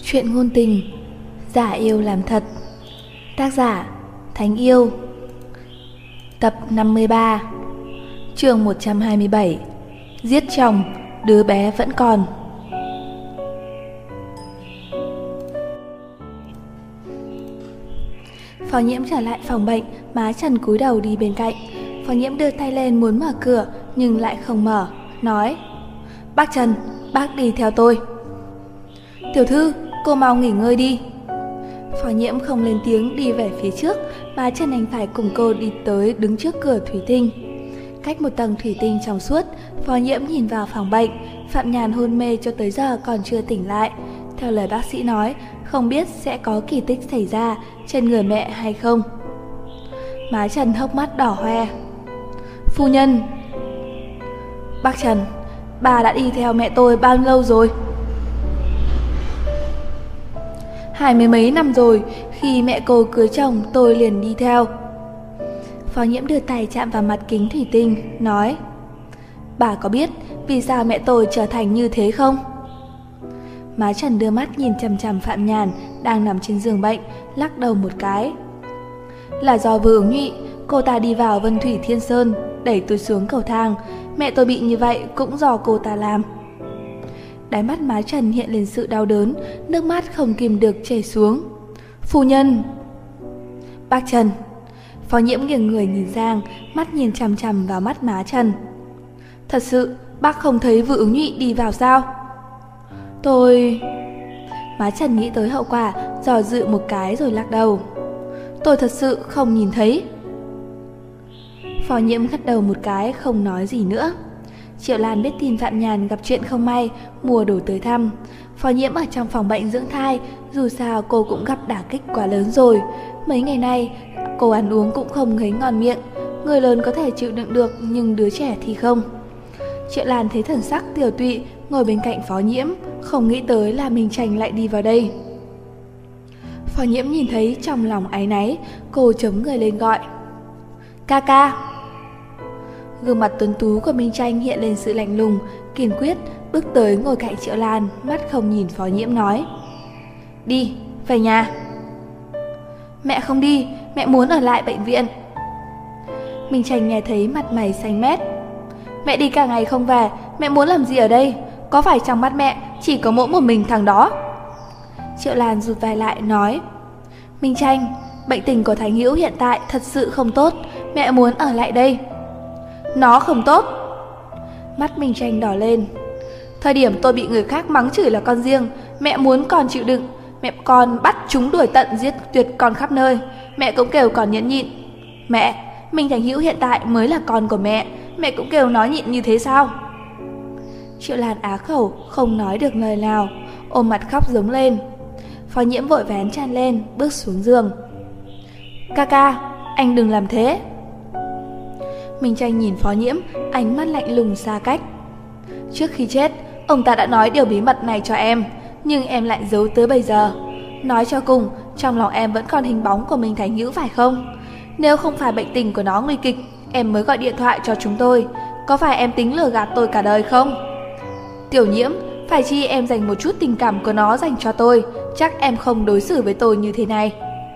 Chuyện ngôn tình, giả yêu làm thật. Tác giả Thánh Yêu. Tập 53. Chương 127. Giết chồng, đứa bé vẫn còn. Phó Nhiễm trở lại phòng bệnh, má Trần cúi đầu đi bên cạnh. Phó Nhiễm đưa tay lên muốn mở cửa nhưng lại không mở, nói: "Bác Trần, bác đi theo tôi." "Tiểu thư, cô mau nghỉ ngơi đi." Phó Nhiễm không lên tiếng đi về phía trước, má Trần đành phải cùng cô đi tới đứng trước cửa thủy tinh. Cách một tầng thủy tinh trong suốt, Phó Nhiễm nhìn vào phòng bệnh. Phạm Nhàn hôn mê cho tới giờ còn chưa tỉnh lại. Theo lời bác sĩ nói, không biết sẽ có kỳ tích xảy ra trên người mẹ hay không. Má Trần hốc mắt đỏ hoe. "Phu nhân." "Bác Trần, bà đã đi theo mẹ tôi bao lâu rồi?" "20 mấy năm rồi, khi mẹ cô cưới chồng tôi liền đi theo." Phó Nhiễm đưa tay chạm vào mặt kính thủy tinh, nói: "Bà có biết vì sao mẹ tôi trở thành như thế không?" Má Trần đưa mắt nhìn chằm chằm Phạm Nhàn đang nằm trên giường bệnh, lắc đầu một cái. "Là do Vừa Ứng Nhụy, cô ta đi vào Vân Thủy Thiên Sơn, đẩy tôi xuống cầu thang. Mẹ tôi bị như vậy cũng do cô ta làm." Đáy mắt má Trần hiện lên sự đau đớn, nước mắt không kìm được chảy xuống. "Phu nhân." "Bác Trần." Phó Nhiễm nghiêng người nhìn sang, mắt nhìn chằm chằm vào mắt má Trần. "Thật sự bác không thấy Vừa Ứng Nhụy đi vào sao?" "Tôi..." Má Trần nghĩ tới hậu quả, dò dự một cái rồi lắc đầu. "Tôi thật sự không nhìn thấy." Phó Nhiễm gật đầu một cái, không nói gì nữa. Triệu Lan biết tin Phạm Nhàn gặp chuyện không may, mùa đổ tới thăm. Phó Nhiễm ở trong phòng bệnh dưỡng thai, dù sao cô cũng gặp đả kích quá lớn rồi. Mấy ngày nay cô ăn uống cũng không thấy ngon miệng. Người lớn có thể chịu đựng được nhưng đứa trẻ thì không. Triệu Lan thấy thần sắc tiểu tụy ngồi bên cạnh Phó Nhiễm, không nghĩ tới là Minh Tranh lại đi vào đây. Phó Nhiễm nhìn thấy trong lòng áy náy, cô chống người lên gọi: "Ca ca." Gương mặt tuấn tú của Minh Tranh hiện lên sự lạnh lùng, kiên quyết, bước tới ngồi cạnh Triệu Lan, mắt không nhìn Phó Nhiễm nói: "Đi, về nhà." "Mẹ không đi, mẹ muốn ở lại bệnh viện." Minh Tranh nghe thấy mặt mày xanh mét. "Mẹ đi cả ngày không về, mẹ muốn làm gì ở đây? Có phải trong mắt mẹ chỉ có mỗi một mình thằng đó?" Triệu Lan rụt vai lại nói: "Minh Tranh, bệnh tình của Thành Hữu hiện tại thật sự không tốt, mẹ muốn ở lại đây." "Nó không tốt." Mắt Minh Tranh đỏ lên. "Thời điểm tôi bị người khác mắng chửi là con riêng, mẹ muốn còn chịu đựng. Mẹ con bắt chúng đuổi tận giết tuyệt con khắp nơi, mẹ cũng kêu còn nhẫn nhịn. Mẹ, Minh Thành Hữu hiện tại mới là con của mẹ, mẹ cũng kêu nó nhịn như thế sao?" Triệu Lan á khẩu, không nói được lời nào, ôm mặt khóc giống lên. Phó Nhiễm vội vén chăn lên, bước xuống giường. "Ca ca, anh đừng làm thế." Minh Tranh nhìn Phó Nhiễm, ánh mắt lạnh lùng xa cách. "Trước khi chết, ông ta đã nói điều bí mật này cho em, nhưng em lại giấu tới bây giờ. Nói cho cùng, trong lòng em vẫn còn hình bóng của Minh Thành Hữu phải không? Nếu không phải bệnh tình của nó nguy kịch, em mới gọi điện thoại cho chúng tôi. Có phải em tính lừa gạt tôi cả đời không? Tiểu Nhiễm, phải chi em dành một chút tình cảm của nó dành cho tôi, chắc em không đối xử với tôi như thế này."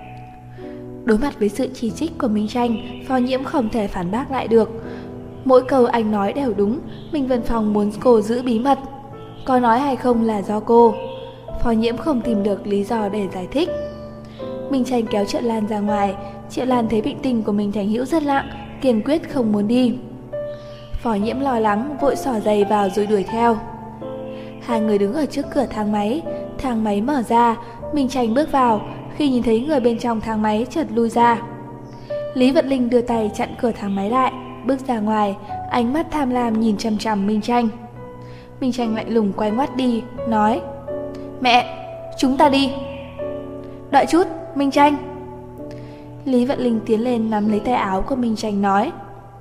Đối mặt với sự chỉ trích của Minh Tranh, Phó Nhiễm không thể phản bác lại được. Mỗi câu anh nói đều đúng, Minh Vân Phong muốn cô giữ bí mật. Có nói hay không là do cô. Phó Nhiễm không tìm được lý do để giải thích. Minh Tranh kéo Triệu Lan ra ngoài. Triệu Lan thấy bệnh tình của Minh Thành Hữu rất nặng, kiên quyết không muốn đi. Phó Nhiễm lo lắng, vội xỏ giày vào rồi đuổi theo. Hai người đứng ở trước cửa thang máy mở ra, Minh Tranh bước vào. Khi nhìn thấy người bên trong thang máy chợt lui ra. Lý Vận Linh đưa tay chặn cửa thang máy lại, bước ra ngoài, ánh mắt tham lam nhìn chằm chằm Minh Tranh. Minh Tranh lạnh lùng quay ngoắt đi, nói: "Mẹ, chúng ta đi." "Đợi chút, Minh Tranh." Lý Vận Linh tiến lên nắm lấy tay áo của Minh Tranh nói: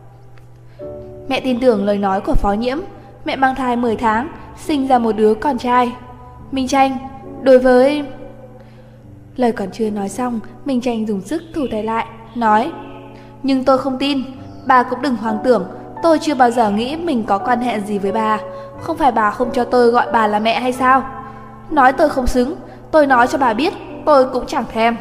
"Mẹ tin tưởng lời nói của Phó Nhiễm. Mẹ mang thai 10 tháng, sinh ra một đứa con trai. Minh Tranh, đối với..." Lời còn chưa nói xong, Minh Tranh dùng sức thủ tay lại, nói: "Nhưng tôi không tin, bà cũng đừng hoang tưởng, tôi chưa bao giờ nghĩ mình có quan hệ gì với bà. Không phải bà không cho tôi gọi bà là mẹ hay sao? Nói tôi không xứng, Tôi nói cho bà biết, tôi cũng chẳng thèm.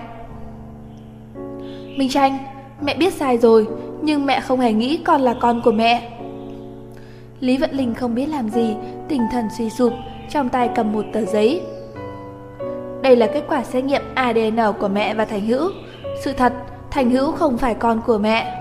Minh Tranh, mẹ biết sai rồi, nhưng mẹ không hề nghĩ con là con của mẹ. Lý Vận Linh không biết làm gì, tinh thần suy sụp, trong tay cầm một tờ giấy. Đây là kết quả xét nghiệm ADN của mẹ và Thành Hữu. Sự thật, Thành Hữu không phải con của mẹ.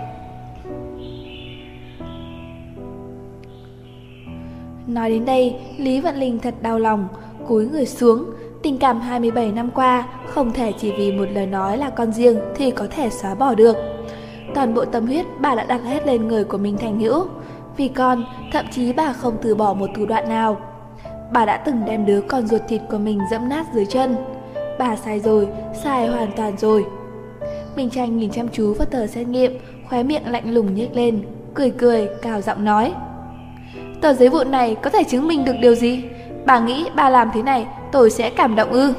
Nói đến đây, Lý Vận Linh thật đau lòng, cúi người xuống. Tình cảm 27 năm qua không thể chỉ vì một lời nói là con riêng thì có thể xóa bỏ được. Toàn bộ tâm huyết bà đã đặt hết lên người của mình Thành Hữu. Vì con, thậm chí bà không từ bỏ một thủ đoạn nào. Bà đã từng đem đứa con ruột thịt của mình dẫm nát dưới chân. Bà sai rồi, sai hoàn toàn rồi. Minh Tranh nhìn chăm chú vào tờ xét nghiệm, khóe miệng lạnh lùng nhếch lên, cười cười, cao giọng nói. Tờ giấy vụn này có thể chứng minh được điều gì? Bà nghĩ bà làm thế này tôi sẽ cảm động ư?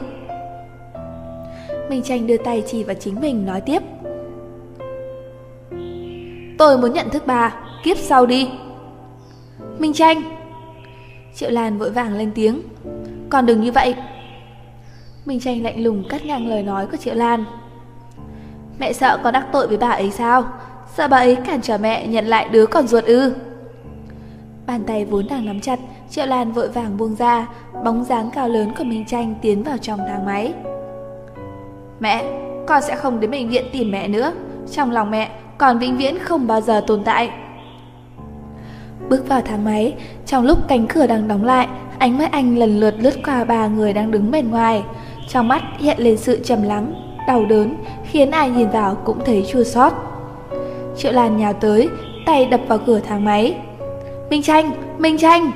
Minh Tranh đưa tay chỉ vào chính mình nói tiếp. Tôi muốn nhận thức bà, kiếp sau đi. Minh Tranh! Triệu Lan vội vàng lên tiếng. Còn đừng như vậy. Minh Tranh lạnh lùng cắt ngang lời nói của Triệu Lan. Mẹ sợ con đắc tội với bà ấy sao? Sợ bà ấy cản trở mẹ nhận lại đứa con ruột ư? Bàn tay vốn đang nắm chặt, Triệu Lan vội vàng buông ra, bóng dáng cao lớn của Minh Tranh tiến vào trong thang máy. Mẹ, con sẽ không đến bệnh viện tìm mẹ nữa. Trong lòng mẹ, con vĩnh viễn không bao giờ tồn tại. Bước vào thang máy, trong lúc cánh cửa đang đóng lại, ánh mắt anh lần lượt lướt qua 3 người đang đứng bên ngoài. Trong mắt hiện lên sự trầm lắng, đau đớn, khiến ai nhìn vào cũng thấy chua xót. Triệu Lan nhào tới, tay đập vào cửa thang máy. Minh Tranh! Minh Tranh!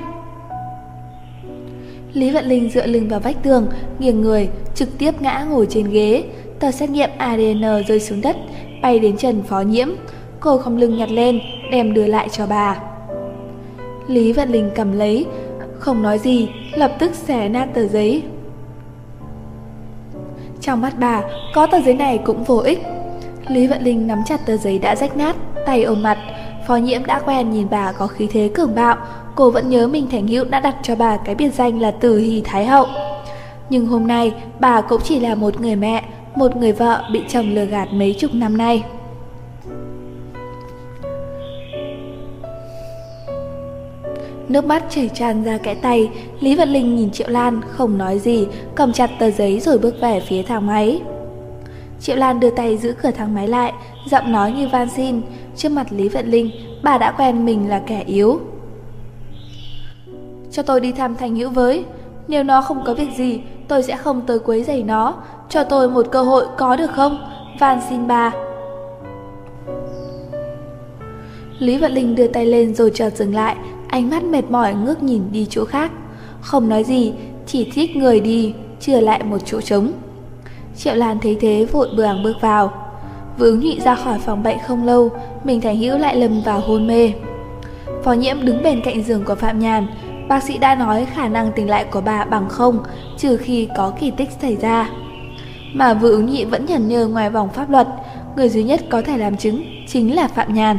Lý Vận Linh dựa lưng vào vách tường, nghiêng người, trực tiếp ngã ngồi trên ghế. Tờ xét nghiệm ADN rơi xuống đất, bay đến chân Phó Nhiễm. Cô không lưng nhặt lên, đem đưa lại cho bà. Lý Vận Linh cầm lấy, không nói gì, lập tức xé nát tờ giấy. Trong mắt bà, có tờ giấy này cũng vô ích. Lý Vận Linh nắm chặt tờ giấy đã rách nát, tay ôm mặt. Phó Nhiễm đã quen nhìn bà có khí thế cường bạo. Cô vẫn nhớ Minh Thành Hữu đã đặt cho bà cái biệt danh là Tử Hy Thái Hậu. Nhưng hôm nay, bà cũng chỉ là một người mẹ, một người vợ bị chồng lừa gạt mấy chục năm nay. Nước mắt chảy tràn ra kẽ tay. Lý Vận Linh nhìn Triệu Lan không nói gì, cầm chặt tờ giấy rồi bước về phía thang máy. Triệu Lan đưa tay giữ cửa thang máy lại, giọng nói như van xin. Trước mặt Lý Vận Linh, bà đã quen mình là kẻ yếu. Cho tôi đi thăm Thành Hữu với. Nếu nó không có việc gì, tôi sẽ không tới quấy rầy nó. Cho tôi một cơ hội có được không? Van xin bà. Lý Vận Linh đưa tay lên rồi chợt dừng lại, ánh mắt mệt mỏi ngước nhìn đi chỗ khác. Không nói gì, chỉ thích người đi, chừa lại một chỗ trống. Triệu Lan thấy thế vội vàng bước vào. Vừa ứng nhị ra khỏi phòng bệnh không lâu, Minh Thành Hữu lại lầm vào hôn mê. Phó Nhiễm đứng bên cạnh giường của Phạm Nhàn. Bác sĩ đã nói khả năng tỉnh lại của bà bằng không, trừ khi có kỳ tích xảy ra. Mà Vừa ứng nhị vẫn nhẩn nhơ ngoài vòng pháp luật. Người duy nhất có thể làm chứng chính là Phạm Nhàn.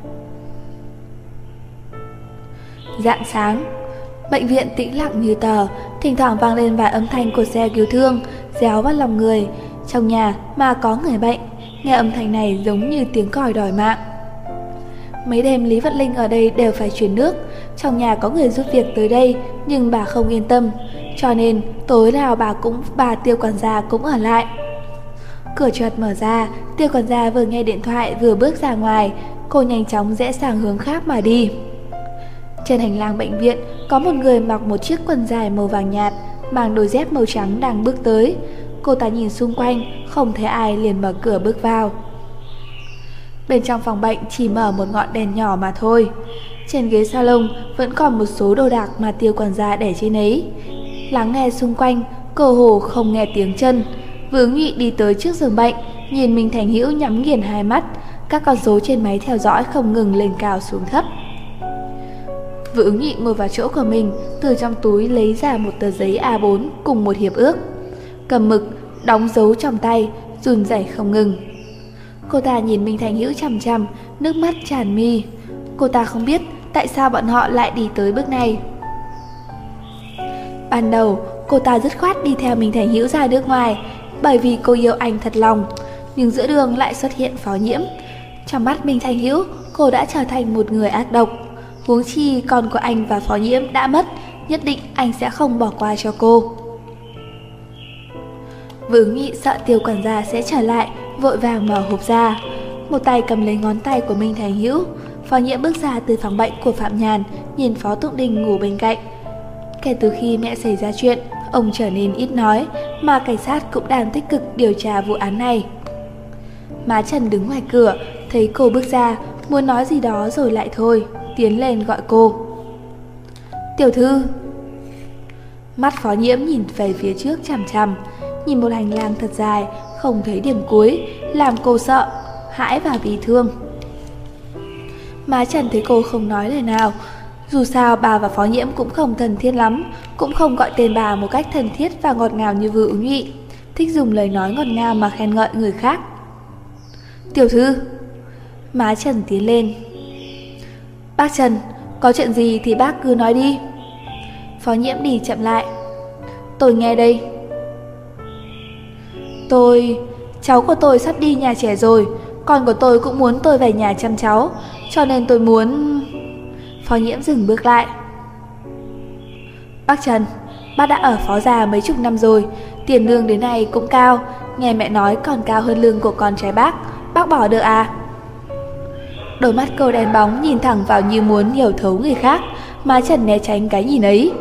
Rạng sáng, bệnh viện tĩnh lặng như tờ, thỉnh thoảng vang lên vài âm thanh của xe cứu thương, réo vào lòng người. Trong nhà mà có người bệnh, nghe âm thanh này giống như tiếng còi đòi mạng. Mấy đêm Lý Vận Linh ở đây đều phải chuyển nước. Trong nhà có người giúp việc tới đây, nhưng bà không yên tâm, cho nên tối nào bà Tiêu quản gia cũng ở lại. Cửa chợt mở ra, Tiêu quản gia vừa nghe điện thoại vừa bước ra ngoài. Cô nhanh chóng rẽ sang hướng khác mà đi. Trên hành lang bệnh viện có một người mặc một chiếc quần dài màu vàng nhạt, mang đôi dép màu trắng đang bước tới. Cô ta nhìn xung quanh, không thấy ai liền mở cửa bước vào. Bên trong phòng bệnh chỉ mở một ngọn đèn nhỏ mà thôi. Trên ghế salon vẫn còn một số đồ đạc mà Tiêu quản gia để trên ấy. Lắng nghe xung quanh, cơ hồ không nghe tiếng chân. Vừa ứng nhị đi tới trước giường bệnh, nhìn Minh Thành Hữu nhắm nghiền hai mắt. Các con số trên máy theo dõi không ngừng lên cao xuống thấp. Vừa ứng nhị ngồi vào chỗ của mình, từ trong túi lấy ra một tờ giấy A4 cùng một hiệp ước. Cầm mực, đóng dấu trong tay, run rẩy không ngừng. Cô ta nhìn Minh Thành Hữu chằm chằm, nước mắt tràn mi. Cô ta không biết tại sao bọn họ lại đi tới bước này. Ban đầu cô ta dứt khoát đi theo Minh Thành Hữu ra nước ngoài, bởi vì cô yêu anh thật lòng. Nhưng giữa đường lại xuất hiện Phó Nhiễm. Trong mắt Minh Thành Hữu, cô đã trở thành một người ác độc. Huống chi con của anh và Phó Nhiễm đã mất, nhất định anh sẽ không bỏ qua cho cô. Vương Nghị sợ Tiêu quản gia sẽ trở lại, vội vàng mở hộp ra, một tay cầm lấy ngón tay của Minh Thành Hữu. Phó Nhiễm bước ra từ phòng bệnh của Phạm Nhàn, nhìn Phó Tụng Đình ngủ bên cạnh. Kể từ khi mẹ xảy ra chuyện, ông trở nên ít nói, mà cảnh sát cũng đang tích cực điều tra vụ án này. Má Trần đứng ngoài cửa, thấy cô bước ra, muốn nói gì đó rồi lại thôi, tiến lên gọi cô. Tiểu thư. Mắt Phó Nhiễm nhìn về phía trước chằm chằm, nhìn một hành lang thật dài, không thấy điểm cuối, làm cô sợ, hãi và bi thương. Má Trần thấy cô không nói lời nào. Dù sao bà và Phó Nhiễm cũng không thân thiết lắm, cũng không gọi tên bà một cách thân thiết và ngọt ngào như Vư Ứng Nhụy, thích dùng lời nói ngọt ngào mà khen ngợi người khác. Tiểu thư. Má Trần tiến lên. Bác Trần, có chuyện gì thì bác cứ nói đi. Phó Nhiễm đi chậm lại. Tôi nghe đây. Cháu của tôi sắp đi nhà trẻ rồi, con của tôi cũng muốn tôi về nhà chăm cháu, cho nên tôi muốn... Phó Nhiễm dừng bước lại. Bác Trần, bác đã ở phó già mấy chục năm rồi, tiền lương đến nay cũng cao, nghe mẹ nói còn cao hơn lương của con trai bác bỏ được à? Đôi mắt cô đen bóng nhìn thẳng vào như muốn hiểu thấu người khác, má Trần né tránh cái nhìn ấy.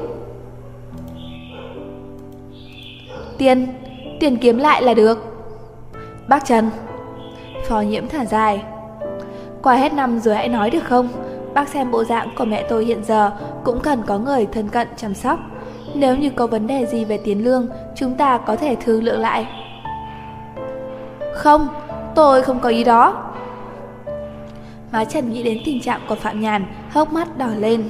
Tiền kiếm lại là được. Bác Trần. Phó Nhiễm thở dài. Qua hết năm rồi hãy nói được không? Bác xem bộ dạng của mẹ tôi hiện giờ cũng cần có người thân cận chăm sóc. Nếu như có vấn đề gì về tiền lương, chúng ta có thể thương lượng lại. Không, tôi không có ý đó. Má Trần nghĩ đến tình trạng của Phạm Nhàn, hốc mắt đỏ lên.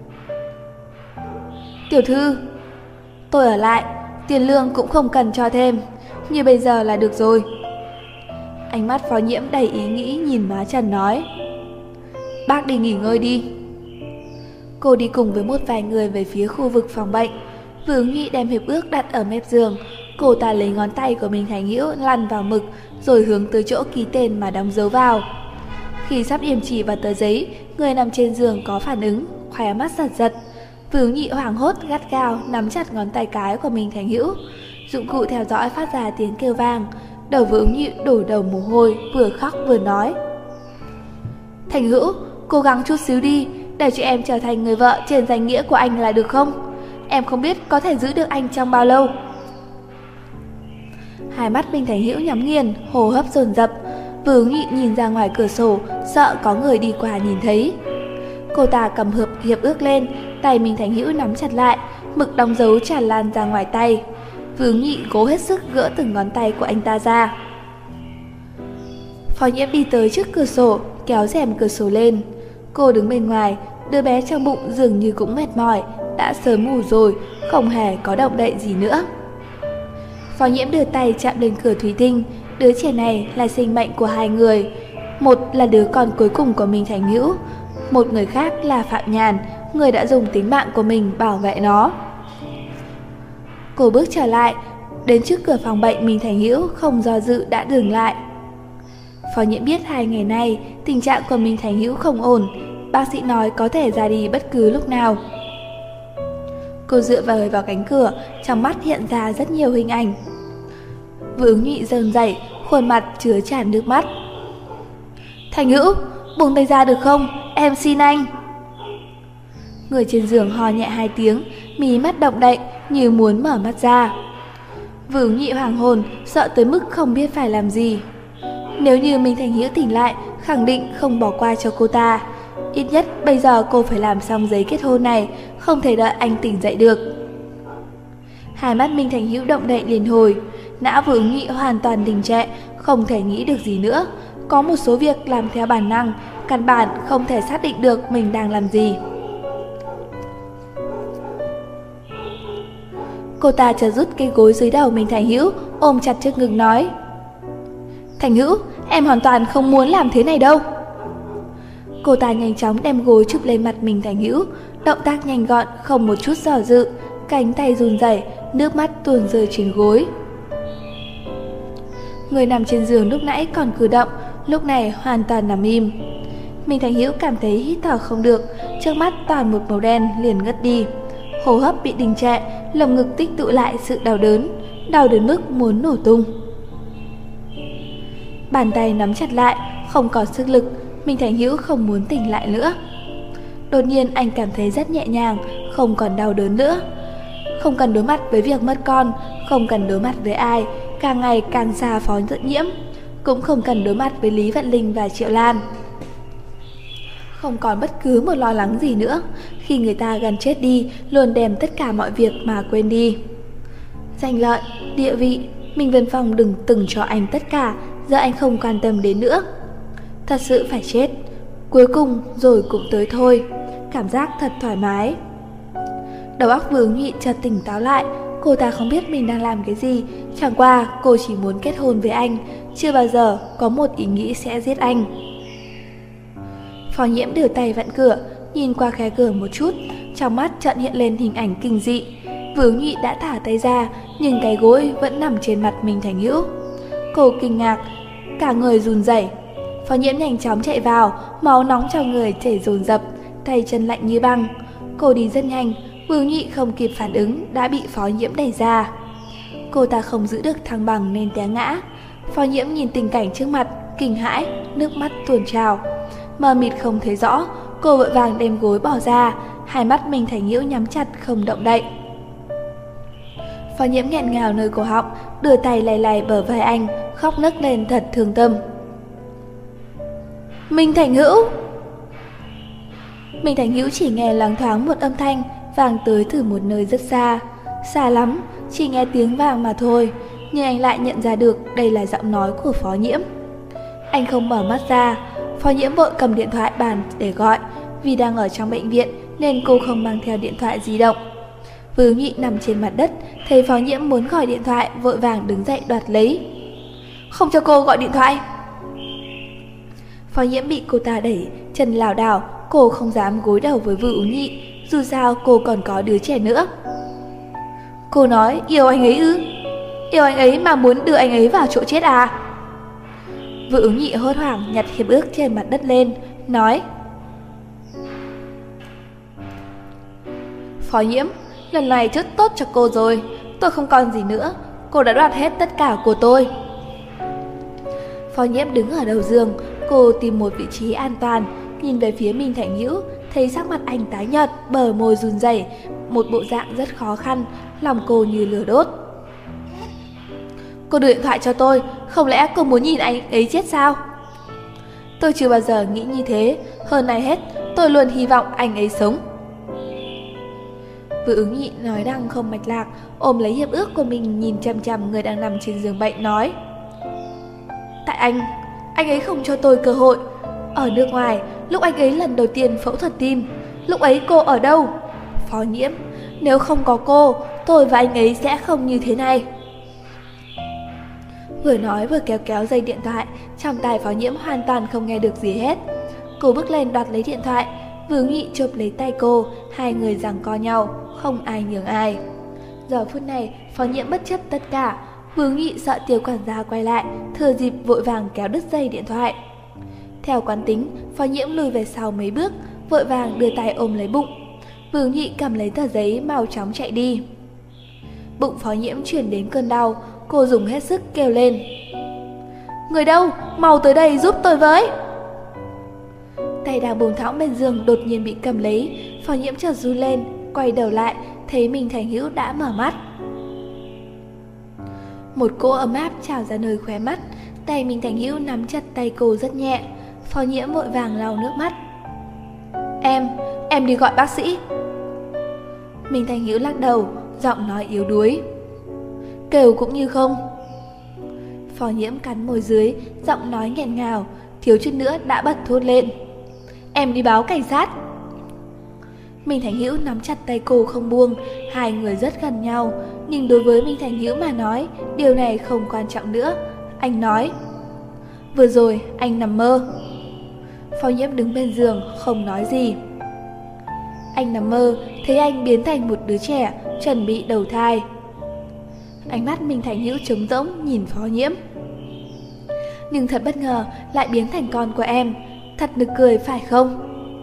Tiểu thư, tôi ở lại, tiền lương cũng không cần cho thêm, như bây giờ là được rồi. Ánh mắt Phó Nhiễm đầy ý nghĩ nhìn má Trần nói. Bác đi nghỉ ngơi đi. Cô đi cùng với một vài người về phía khu vực phòng bệnh. Vư Ứng Nhụy đem hiệp ước đặt ở mép giường. Cô ta lấy ngón tay của Minh Thành Hữu lăn vào mực, rồi hướng tới chỗ ký tên mà đóng dấu vào. Khi sắp điểm chỉ vào tờ giấy, người nằm trên giường có phản ứng, khóe mắt giật giật. Vư Ứng Nhụy hoảng hốt gắt gao nắm chặt ngón tay cái của Minh Thành Hữu. Dụng cụ theo dõi phát ra tiếng kêu vang. Đầu Vư Ứng Nhụy đổ đầu mồ hôi, vừa khóc vừa nói. Thành Hữu, cố gắng chút xíu đi, để cho em trở thành người vợ trên danh nghĩa của anh là được không? Em không biết có thể giữ được anh trong bao lâu. Hai mắt Minh Thành Hữu nhắm nghiền, hô hấp dồn dập. Vư Ứng Nhụy nhìn ra ngoài cửa sổ, sợ có người đi qua nhìn thấy. Cô ta cầm hiệp ước lên, tay Minh Thành Hữu nắm chặt lại, mực đóng dấu tràn lan ra ngoài tay. Vư Ứng Nhụy cố hết sức gỡ từng ngón tay của anh ta ra. Phó Nhiễm đi tới trước cửa sổ, kéo rèm cửa sổ lên. Cô đứng bên ngoài, đứa bé trong bụng dường như cũng mệt mỏi, đã sớm ngủ rồi, không hề có động đậy gì nữa. Phó Nhiễm đưa tay chạm lên cửa thủy tinh. Đứa trẻ này là sinh mệnh của hai người. Một là đứa con cuối cùng của Minh Thành Hữu, một người khác là Phạm Nhàn, người đã dùng tính mạng của mình bảo vệ nó. Cô bước trở lại, đến trước cửa phòng bệnh Minh Thành Hữu, không do dự đã dừng lại. Phó Nhiễm biết 2 ngày nay tình trạng của Minh Thành Hữu không ổn, bác sĩ nói có thể ra đi bất cứ lúc nào. Cô dựa vào cánh cửa, trong mắt hiện ra rất nhiều hình ảnh. Vư Ứng Nhụy run rẩy, khuôn mặt chứa tràn nước mắt. Thành Hữu, buông tay ra được không? Em xin anh. Người trên giường ho nhẹ 2 tiếng, mí mắt động đậy như muốn mở mắt ra. Vư Ứng Nhụy hoảng hồn, sợ tới mức không biết phải làm gì. Nếu như Minh Thành Hữu tỉnh lại, khẳng định không bỏ qua cho cô ta. Ít nhất bây giờ cô phải làm xong giấy kết hôn này, không thể đợi anh tỉnh dậy được. Hai mắt Minh Thành Hữu động đậy liền hồi. Não Vư Ứng Nhụy hoàn toàn đình trệ, không thể nghĩ được gì nữa. Có một số việc làm theo bản năng, căn bản không thể xác định được mình đang làm gì. Cô ta chợt rút cây gối dưới đầu Minh Thành Hữu, ôm chặt trước ngực nói. Thành Hữu, em hoàn toàn không muốn làm thế này đâu. Cô ta nhanh chóng đem gối chụp lên mặt Minh Thành Hữu, động tác nhanh gọn, không một chút do dự, cánh tay run rẩy, nước mắt tuôn rơi trên gối. Người nằm trên giường lúc nãy còn cử động, lúc này hoàn toàn nằm im. Minh Thành Hữu cảm thấy hít thở không được, trước mắt toàn một màu đen liền ngất đi. Hô hấp bị đình trệ, lồng ngực tích tụ lại sự đau đến mức muốn nổ tung. Bàn tay nắm chặt lại, không còn sức lực, Minh Thành Hữu không muốn tỉnh lại nữa. Đột nhiên anh cảm thấy rất nhẹ nhàng, không còn đau đớn nữa. Không cần đối mặt với việc mất con, không cần đối mặt với ai, càng ngày càng xa Phó Tự Nhiễm, cũng không cần đối mặt với Lý Vận Linh và Triệu Lan. Không còn bất cứ một lo lắng gì nữa, khi người ta gần chết đi, luôn đem tất cả mọi việc mà quên đi. Danh lợi, địa vị, Minh Vân Phong đừng từng cho anh tất cả, giờ anh không quan tâm đến nữa. Thật sự phải chết, cuối cùng rồi cũng tới thôi, cảm giác thật thoải mái. Đầu óc Vương Nhụy chợt tỉnh táo lại, cô ta không biết mình đang làm cái gì, chẳng qua cô chỉ muốn kết hôn với anh, chưa bao giờ có một ý nghĩ sẽ giết anh. Phó Nhiễm đưa tay vặn cửa, nhìn qua khe cửa một chút, trong mắt chợt hiện lên hình ảnh kinh dị. Vương Nhụy đã thả tay ra, nhưng cái gối vẫn nằm trên mặt Minh Thành Hữu. Cô kinh ngạc, cả người run rẩy. Phó Nhiễm nhanh chóng chạy vào, máu nóng trong người chảy dồn dập, tay chân lạnh như băng. Cô đi rất nhanh, Vương Nhụy không kịp phản ứng đã bị Phó Nhiễm đẩy ra. Cô ta không giữ được thăng bằng nên té ngã. Phó Nhiễm nhìn tình cảnh trước mặt, kinh hãi, nước mắt tuôn trào. Mờ mịt không thấy rõ, cô vội vàng đem gối bỏ ra, hai mắt Minh Thành Hữu nhắm chặt không động đậy. Phó Nhiễm nghẹn ngào nơi cổ họng, đưa tay lay lay bờ vai anh, khóc nấc lên thật thương tâm. Minh Thành Hữu! Minh Thành Hữu chỉ nghe loáng thoáng một âm thanh vang tới từ một nơi rất xa, xa lắm, chỉ nghe tiếng vang mà thôi, nhưng anh lại nhận ra được đây là giọng nói của Phó Nhiễm. Anh không mở mắt ra. Phó Nhiễm vội cầm điện thoại bàn để gọi, vì đang ở trong bệnh viện nên cô không mang theo điện thoại di động. Vương Nhụy nằm trên mặt đất, thấy Phó Nhiễm muốn gọi điện thoại, vội vàng đứng dậy đoạt lấy. Không cho cô gọi điện thoại. Phó Nhiễm bị cô ta đẩy, chân lảo đảo, cô không dám gối đầu với Vương Nhụy, dù sao cô còn có đứa trẻ nữa. Cô nói yêu anh ấy ư? Yêu anh ấy mà muốn đưa anh ấy vào chỗ chết à? Vương Nhụy hốt hoảng nhặt hiệp ước trên mặt đất lên, nói: Phó Nhiễm, lần này rất tốt cho cô rồi, tôi không còn gì nữa, cô đã đoạt hết tất cả của tôi. Phó Nhiễm đứng ở đầu giường, cô tìm một vị trí an toàn, nhìn về phía Minh Thành Hữu, thấy sắc mặt anh tái nhợt, bờ môi run rẩy, một bộ dạng rất khó khăn, lòng cô như lửa đốt. Cô đưa điện thoại cho tôi, không lẽ cô muốn nhìn anh ấy chết sao? Tôi chưa bao giờ nghĩ như thế, hơn ai hết, tôi luôn hy vọng anh ấy sống. Vương Nhụy nói năng không mạch lạc, ôm lấy hiệp ước của mình, nhìn chằm chằm người đang nằm trên giường bệnh nói: Tại anh ấy không cho tôi cơ hội. Ở nước ngoài, lúc anh ấy lần đầu tiên phẫu thuật tim, lúc ấy cô ở đâu? Phó Nhiễm, nếu không có cô, tôi và anh ấy sẽ không như thế này. Vừa nói vừa kéo kéo dây điện thoại, trong tai Phó Nhiễm hoàn toàn không nghe được gì hết. Cô bước lên đoạt lấy điện thoại, Vương Nhụy chộp lấy tay cô, hai người giằng co nhau, không ai nhường ai. Giờ phút này, Phó Nhiễm bất chấp tất cả, Vương Nhụy sợ Tiêu quản gia quay lại, thừa dịp vội vàng kéo đứt dây điện thoại. Theo quán tính, Phó Nhiễm lùi về sau mấy bước, vội vàng đưa tay ôm lấy bụng. Vương Nhụy cầm lấy tờ giấy mau chóng chạy đi. Bụng Phó Nhiễm chuyển đến cơn đau, cô dùng hết sức kêu lên: Người đâu? Mau tới đây giúp tôi với! Tay đang buông thõng bên giường đột nhiên bị cầm lấy, Phó Nhiễm chợt run lên, quay đầu lại, thấy Minh Thành Hữu đã mở mắt. Một cỗ ấm áp trào ra nơi khóe mắt, tay Minh Thành Hữu nắm chặt tay cô rất nhẹ. Phó Nhiễm vội vàng lau nước mắt. Em đi gọi bác sĩ. Minh Thành Hữu lắc đầu, giọng nói yếu đuối: Kêu cũng như không. Phó Nhiễm cắn môi dưới, giọng nói nghẹn ngào, thiếu chút nữa đã bật thốt lên: Em đi báo cảnh sát. Minh Thành Hữu nắm chặt tay cô không buông, hai người rất gần nhau, nhưng đối với Minh Thành Hữu mà nói, điều này không quan trọng nữa. Anh nói: Vừa rồi anh nằm mơ. Phó Nhiễm đứng bên giường không nói gì. Anh nằm mơ, thấy anh biến thành một đứa trẻ, chuẩn bị đầu thai. Ánh mắt Minh Thành Hữu trống rỗng nhìn Phó Nhiễm. Nhưng thật bất ngờ lại biến thành con của em, thật nực cười phải không?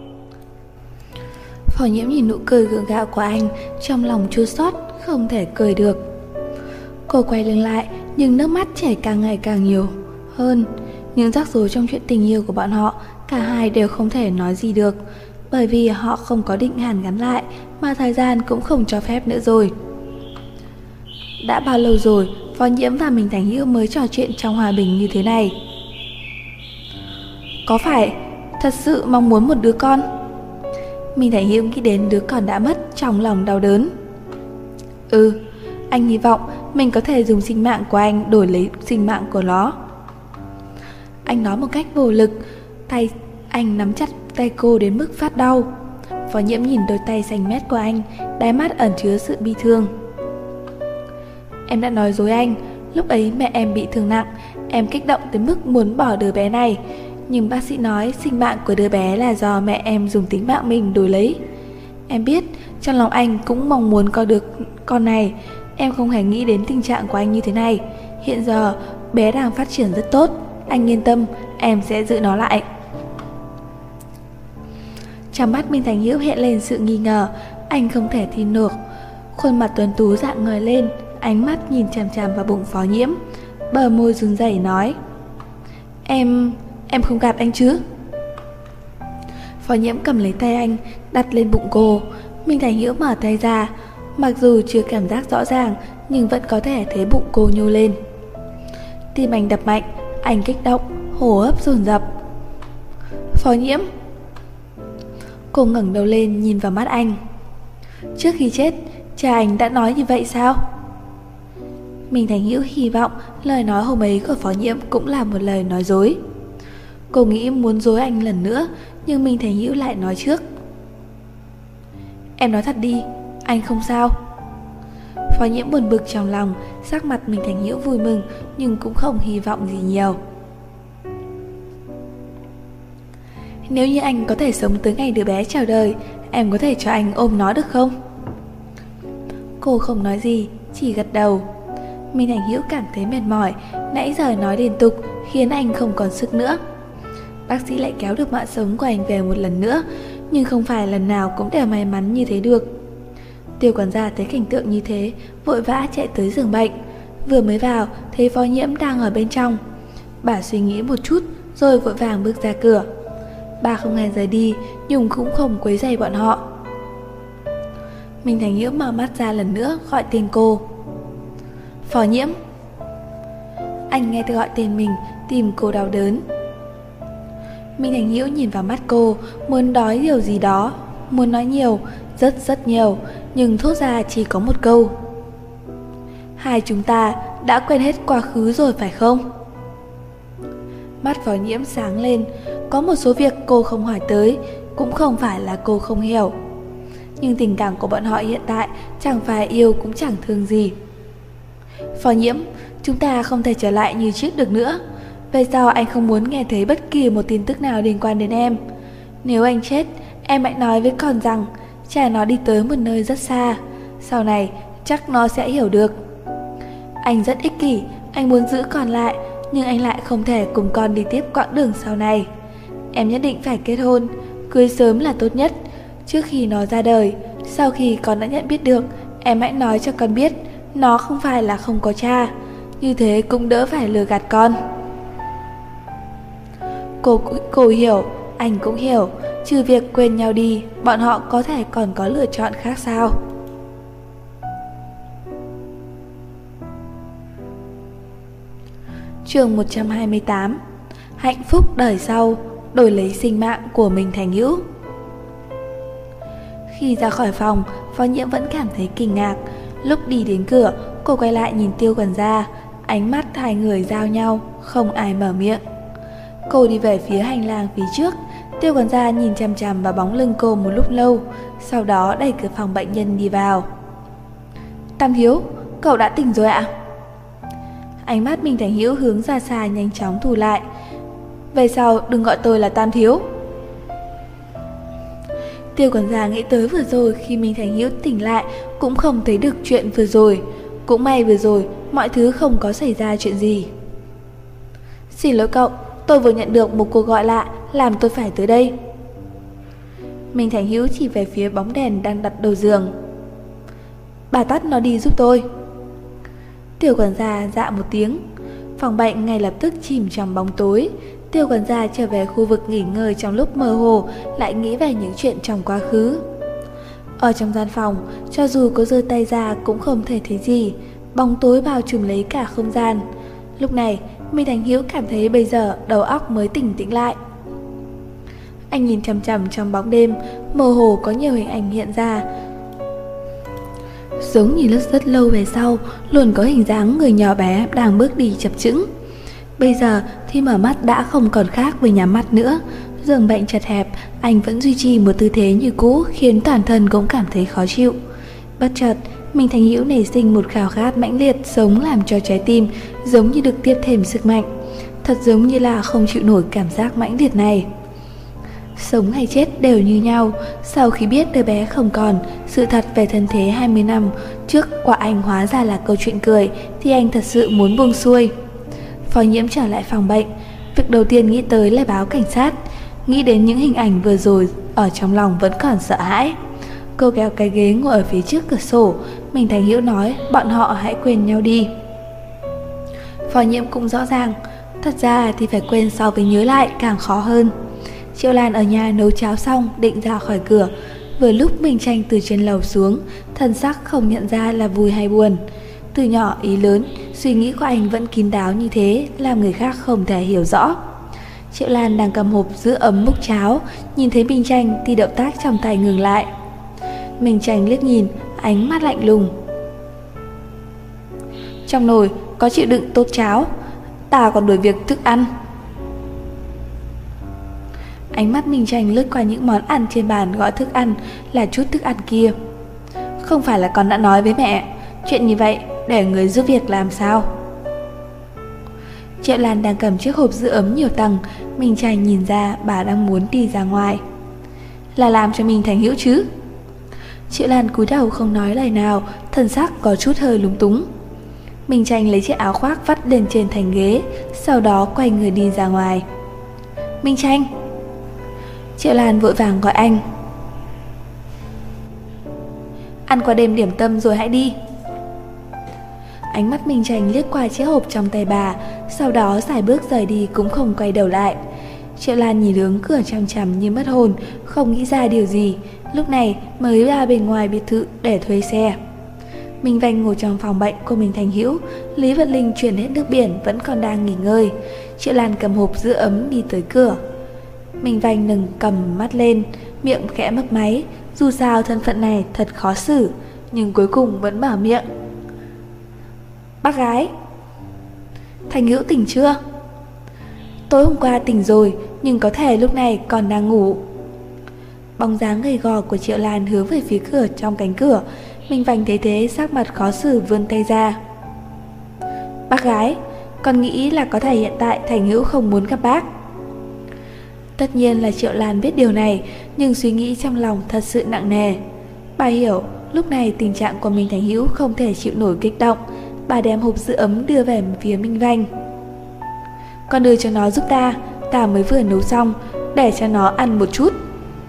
Phó Nhiễm nhìn nụ cười gượng gạo của anh, trong lòng chua xót không thể cười được. Cô quay lưng lại, nhưng nước mắt chảy càng ngày càng nhiều hơn. Những rắc rối trong chuyện tình yêu của bọn họ, cả hai đều không thể nói gì được, bởi vì họ không có định hàn gắn lại, mà thời gian cũng không cho phép nữa rồi. Đã bao lâu rồi Phó Nhiễm và Minh Thành Hữu mới trò chuyện trong hòa bình như thế này? Có phải thật sự mong muốn một đứa con? Minh Thành Hữu nghĩ đến đứa con đã mất, trong lòng đau đớn. Anh hy vọng mình có thể dùng sinh mạng của anh đổi lấy sinh mạng của nó. Anh nói một cách vô lực, tay anh nắm chặt tay cô đến mức phát đau. Phó Nhiễm nhìn đôi tay xanh mét của anh, đáy mắt ẩn chứa sự bi thương. Em đã nói dối anh, lúc ấy mẹ em bị thương nặng, em kích động tới mức muốn bỏ đứa bé này. Nhưng bác sĩ nói sinh mạng của đứa bé là do mẹ em dùng tính mạng mình đổi lấy. Em biết trong lòng anh cũng mong muốn có được con này. Em không hề nghĩ đến tình trạng của anh như thế này. Hiện giờ bé đang phát triển rất tốt, anh yên tâm, em sẽ giữ nó lại. Trong mắt Minh Thành Hữu hiện lên sự nghi ngờ, anh không thể tin được. Khuôn mặt tuấn tú rạng ngời lên, ánh mắt nhìn chằm chằm vào bụng Phó Nhiễm, bờ môi run rẩy nói: Em không gạt anh chứ? Phó Nhiễm cầm lấy tay anh, đặt lên bụng cô. Minh Thành Hữu mở tay ra, mặc dù chưa cảm giác rõ ràng, nhưng vẫn có thể thấy bụng cô nhô lên. Tim anh đập mạnh, anh kích động, hô hấp dồn dập. Phó Nhiễm. Cô ngẩng đầu lên nhìn vào mắt anh. Trước khi chết, cha anh đã nói như vậy sao? Minh Thành Hữu hy vọng lời nói hôm ấy của Phó Nhiễm cũng là một lời nói dối. Cô nghĩ muốn dối anh lần nữa, nhưng Minh Thành Hữu lại nói trước. Em nói thật đi, anh không sao. Phó Nhiễm buồn bực trong lòng, sắc mặt Minh Thành Hữu vui mừng, nhưng cũng không hy vọng gì nhiều. Nếu như anh có thể sống tới ngày đứa bé chào đời, em có thể cho anh ôm nó được không? Cô không nói gì, chỉ gật đầu. Minh Thành Hữu cảm thấy mệt mỏi, nãy giờ nói liên tục khiến anh không còn sức nữa. Bác sĩ lại kéo được mạng sống của anh về một lần nữa, nhưng không phải lần nào cũng đều may mắn như thế được. Tiêu quản gia thấy cảnh tượng như thế, vội vã chạy tới giường bệnh. Vừa mới vào, thấy Phó Nhiễm đang ở bên trong. Bà suy nghĩ một chút, rồi vội vàng bước ra cửa. Bà không hề rời đi, nhưng cũng không quấy rầy bọn họ. Minh Thành Hữu mở mắt ra lần nữa, gọi tên cô. Phó Nhiễm. Anh nghe gọi tên mình, tìm cô đau đớn. Minh Thành Hữu nhìn vào mắt cô, muốn nói điều gì đó, muốn nói nhiều, rất nhiều, nhưng thốt ra chỉ có một câu. Hai chúng ta đã quên hết quá khứ rồi phải không? Mắt Phó Nhiễm sáng lên, có một số việc cô không hỏi tới, cũng không phải là cô không hiểu. Nhưng tình cảm của bọn họ hiện tại chẳng phải yêu cũng chẳng thương gì. Phó Nhiễm, chúng ta không thể trở lại như trước được nữa. Về sau anh không muốn nghe thấy bất kỳ một tin tức nào liên quan đến em. Nếu anh chết, em hãy nói với con rằng cha nó đi tới một nơi rất xa. Sau này chắc nó sẽ hiểu được. Anh rất ích kỷ, anh muốn giữ con lại, nhưng anh lại không thể cùng con đi tiếp quãng đường sau này. Em nhất định phải kết hôn, cưới sớm là tốt nhất, trước khi nó ra đời. Sau khi con đã nhận biết được, em hãy nói cho con biết nó không phải là không có cha. Như thế cũng đỡ phải lừa gạt con. Cô hiểu, anh cũng hiểu. Trừ việc quên nhau đi, bọn họ có thể còn có lựa chọn khác sao? Chương 128. Hạnh phúc đời sau, đổi lấy sinh mạng của Minh Thành Hữu. Khi ra khỏi phòng, Phó Nhiễm vẫn cảm thấy kinh ngạc. Lúc đi đến cửa, cô quay lại nhìn Tiêu quản gia. Ánh mắt hai người giao nhau, không ai mở miệng. Cô đi về phía hành lang phía trước. Tiêu quản gia nhìn chằm chằm vào bóng lưng cô một lúc lâu, sau đó đẩy cửa phòng bệnh nhân đi vào. Tam Thiếu, cậu đã tỉnh rồi ạ? Ánh mắt Minh Thành Hữu hướng ra xa nhanh chóng thu lại. Về sau đừng gọi tôi là Tam Thiếu. Tiêu quản gia nghĩ tới vừa rồi khi Minh Thành Hữu tỉnh lại cũng không thấy được chuyện vừa rồi. Cũng may vừa rồi mọi thứ không có xảy ra chuyện gì. Xin lỗi cậu, tôi vừa nhận được một cuộc gọi lạ làm tôi phải tới đây. Minh Thành Hữu chỉ về phía bóng đèn đang đặt đầu giường. Bà tắt nó đi giúp tôi. Tiêu quản gia dạ một tiếng. Phòng bệnh ngay lập tức chìm trong bóng tối. Tiêu quản gia trở về khu vực nghỉ ngơi trong lúc mơ hồ, lại nghĩ về những chuyện trong quá khứ. Ở trong gian phòng, cho dù có giơ tay ra cũng không thể thấy gì. Bóng tối bao trùm lấy cả không gian. Lúc này, Minh Thành Hữu cảm thấy bây giờ đầu óc mới tỉnh tĩnh lại. Anh nhìn chằm chằm trong bóng đêm, mơ hồ có nhiều hình ảnh hiện ra. Giống như lúc rất lâu về sau, luôn có hình dáng người nhỏ bé đang bước đi chập chững. Bây giờ thì mở mắt đã không còn khác với nhắm mắt nữa. Giường bệnh chật hẹp, anh vẫn duy trì một tư thế như cũ, khiến toàn thân cũng cảm thấy khó chịu. Bất chợt, Minh Thành Hữu nảy sinh một khao khát mãnh liệt sống, làm cho trái tim giống như được tiếp thêm sức mạnh. Thật giống như là không chịu nổi cảm giác mãnh liệt này. Sống hay chết đều như nhau. Sau khi biết đứa bé không còn, sự thật về thân thế 20 năm trước của anh hóa ra là câu chuyện cười, thì anh thật sự muốn buông xuôi. Phó Nhiễm trở lại phòng bệnh. Việc đầu tiên nghĩ tới là báo cảnh sát. Nghĩ đến những hình ảnh vừa rồi, ở trong lòng vẫn còn sợ hãi. Cô kéo cái ghế ngồi ở phía trước cửa sổ. Minh Thành Hữu nói bọn họ hãy quên nhau đi. Phó Nhiễm cũng rõ ràng, thật ra thì phải quên so với nhớ lại càng khó hơn. Triệu Lan ở nhà nấu cháo xong định ra khỏi cửa. Vừa lúc Minh Tranh từ trên lầu xuống, thân sắc không nhận ra là vui hay buồn. Từ nhỏ ý lớn, suy nghĩ của anh vẫn kín đáo như thế, làm người khác không thể hiểu rõ. Triệu Lan đang cầm hộp giữ ấm múc cháo, nhìn thấy Minh Tranh thì động tác trong tay ngừng lại. Minh Tranh liếc nhìn, ánh mắt lạnh lùng. Trong nồi có chịu đựng tốt cháo, ta còn đuổi việc thức ăn. Ánh mắt Minh Tranh lướt qua những món ăn trên bàn, gọi thức ăn là chút thức ăn kia. Không phải là con đã nói với mẹ, chuyện như vậy để người giúp việc làm sao? Triệu Lan đang cầm chiếc hộp giữ ấm nhiều tầng. Minh Tranh nhìn ra bà đang muốn đi ra ngoài. Là làm cho mình Thành Hữu chứ? Triệu Lan cúi đầu không nói lời nào, thân sắc có chút hơi lúng túng. Minh Tranh lấy chiếc áo khoác vắt lên trên thành ghế, sau đó quay người đi ra ngoài. Minh Tranh! Triệu Lan vội vàng gọi anh. Ăn qua đêm điểm tâm rồi hãy đi. Ánh mắt Minh Tranh liếc qua chiếc hộp trong tay bà, sau đó sải bước rời đi cũng không quay đầu lại. Triệu Lan nhìn hướng cửa chằm chằm như mất hồn, không nghĩ ra điều gì. Lúc này mới ra bên ngoài biệt thự để thuê xe. Minh Vanh ngồi trong phòng bệnh của Minh Thành Hữu. Lý Vận Linh chuyển hết nước biển vẫn còn đang nghỉ ngơi. Triệu Lan cầm hộp giữ ấm đi tới cửa. Minh Vanh nâng cầm mắt lên, miệng khẽ mấp máy. Dù sao thân phận này thật khó xử, nhưng cuối cùng vẫn mở miệng. Bác gái! Thành Hữu tỉnh chưa? Tối hôm qua tỉnh rồi, nhưng có thể lúc này còn đang ngủ. Bóng dáng gầy gò của Triệu Lan hướng về phía cửa trong cánh cửa. Minh Vanh thấy thế sắc mặt khó xử vươn tay ra. Bác gái, con nghĩ là có thể hiện tại Thành Hữu không muốn gặp bác. Tất nhiên là Triệu Lan biết điều này, nhưng suy nghĩ trong lòng thật sự nặng nề. Bà hiểu lúc này tình trạng của Minh Thành Hữu không thể chịu nổi kích động. Bà đem hộp giữ ấm đưa về phía Minh Vanh. Con đưa cho nó giúp ta mới vừa nấu xong, để cho nó ăn một chút.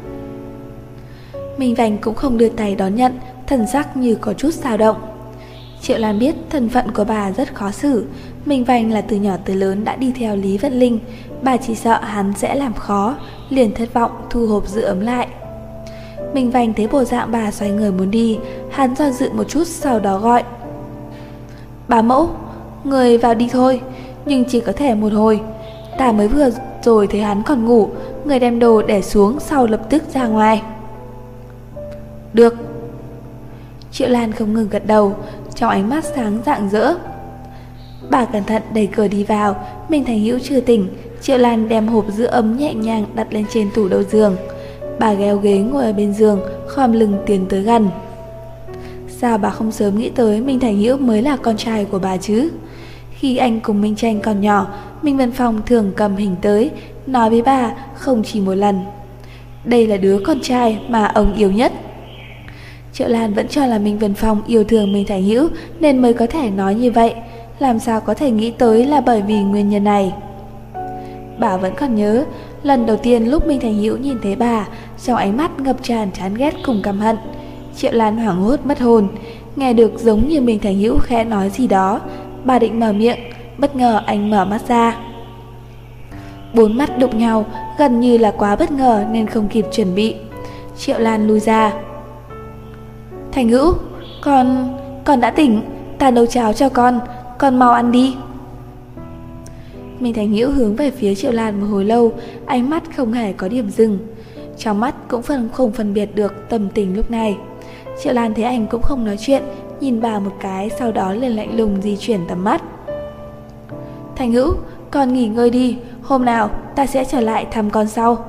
Minh Vanh cũng không đưa tay đón nhận, thần sắc như có chút dao động. Triệu Lan biết thân phận của bà rất khó xử. Minh Vanh là từ nhỏ tới lớn đã đi theo Lý Vận Linh. Bà chỉ sợ hắn sẽ làm khó, liền thất vọng thu hộp giữ ấm lại. Minh Vanh thấy bộ dạng bà xoay người muốn đi, hắn do dự một chút sau đó gọi. Bà mẫu, người vào đi thôi, nhưng chỉ có thể một hồi. Ta mới vừa rồi thấy hắn còn ngủ, người đem đồ để xuống sau lập tức ra ngoài. Được. Triệu Lan không ngừng gật đầu, trong ánh mắt sáng rạng rỡ. Bà cẩn thận đẩy cửa đi vào. Minh Thành Hữu chưa tỉnh. Triệu Lan đem hộp giữ ấm nhẹ nhàng đặt lên trên tủ đầu giường. Bà kéo ghế ngồi ở bên giường, khom lưng tiến tới gần. Sao bà không sớm nghĩ tới Minh Thành Hữu mới là con trai của bà chứ? Khi anh cùng Minh Tranh còn nhỏ, Minh Văn Phong thường cầm hình tới, nói với bà không chỉ một lần. đây là đứa con trai mà ông yêu nhất. Triệu Lan vẫn cho là Minh Vân Phong yêu thương Minh Thành Hữu nên mới có thể nói như vậy, làm sao có thể nghĩ tới là bởi vì nguyên nhân này. Bà vẫn còn nhớ, lần đầu tiên lúc Minh Thành Hữu nhìn thấy bà, trong ánh mắt ngập tràn chán ghét cùng căm hận. Triệu Lan hoảng hốt mất hồn, nghe được giống như Minh Thành Hữu khẽ nói gì đó. Bà định mở miệng, bất ngờ anh mở mắt ra. Bốn mắt đụng nhau, gần như là quá bất ngờ nên không kịp chuẩn bị. Triệu Lan lui ra. Thành Hữu, con đã tỉnh, ta nấu cháo cho con mau ăn đi. Minh Thành Hữu hướng về phía Triệu Lan một hồi lâu, ánh mắt không hề có điểm dừng. Trong mắt cũng không phân biệt được tâm tình lúc này. Triệu Lan thấy anh cũng không nói chuyện, nhìn bà một cái, sau đó liền lạnh lùng di chuyển tầm mắt. Thành Hữu, con nghỉ ngơi đi, hôm nào ta sẽ trở lại thăm con sau.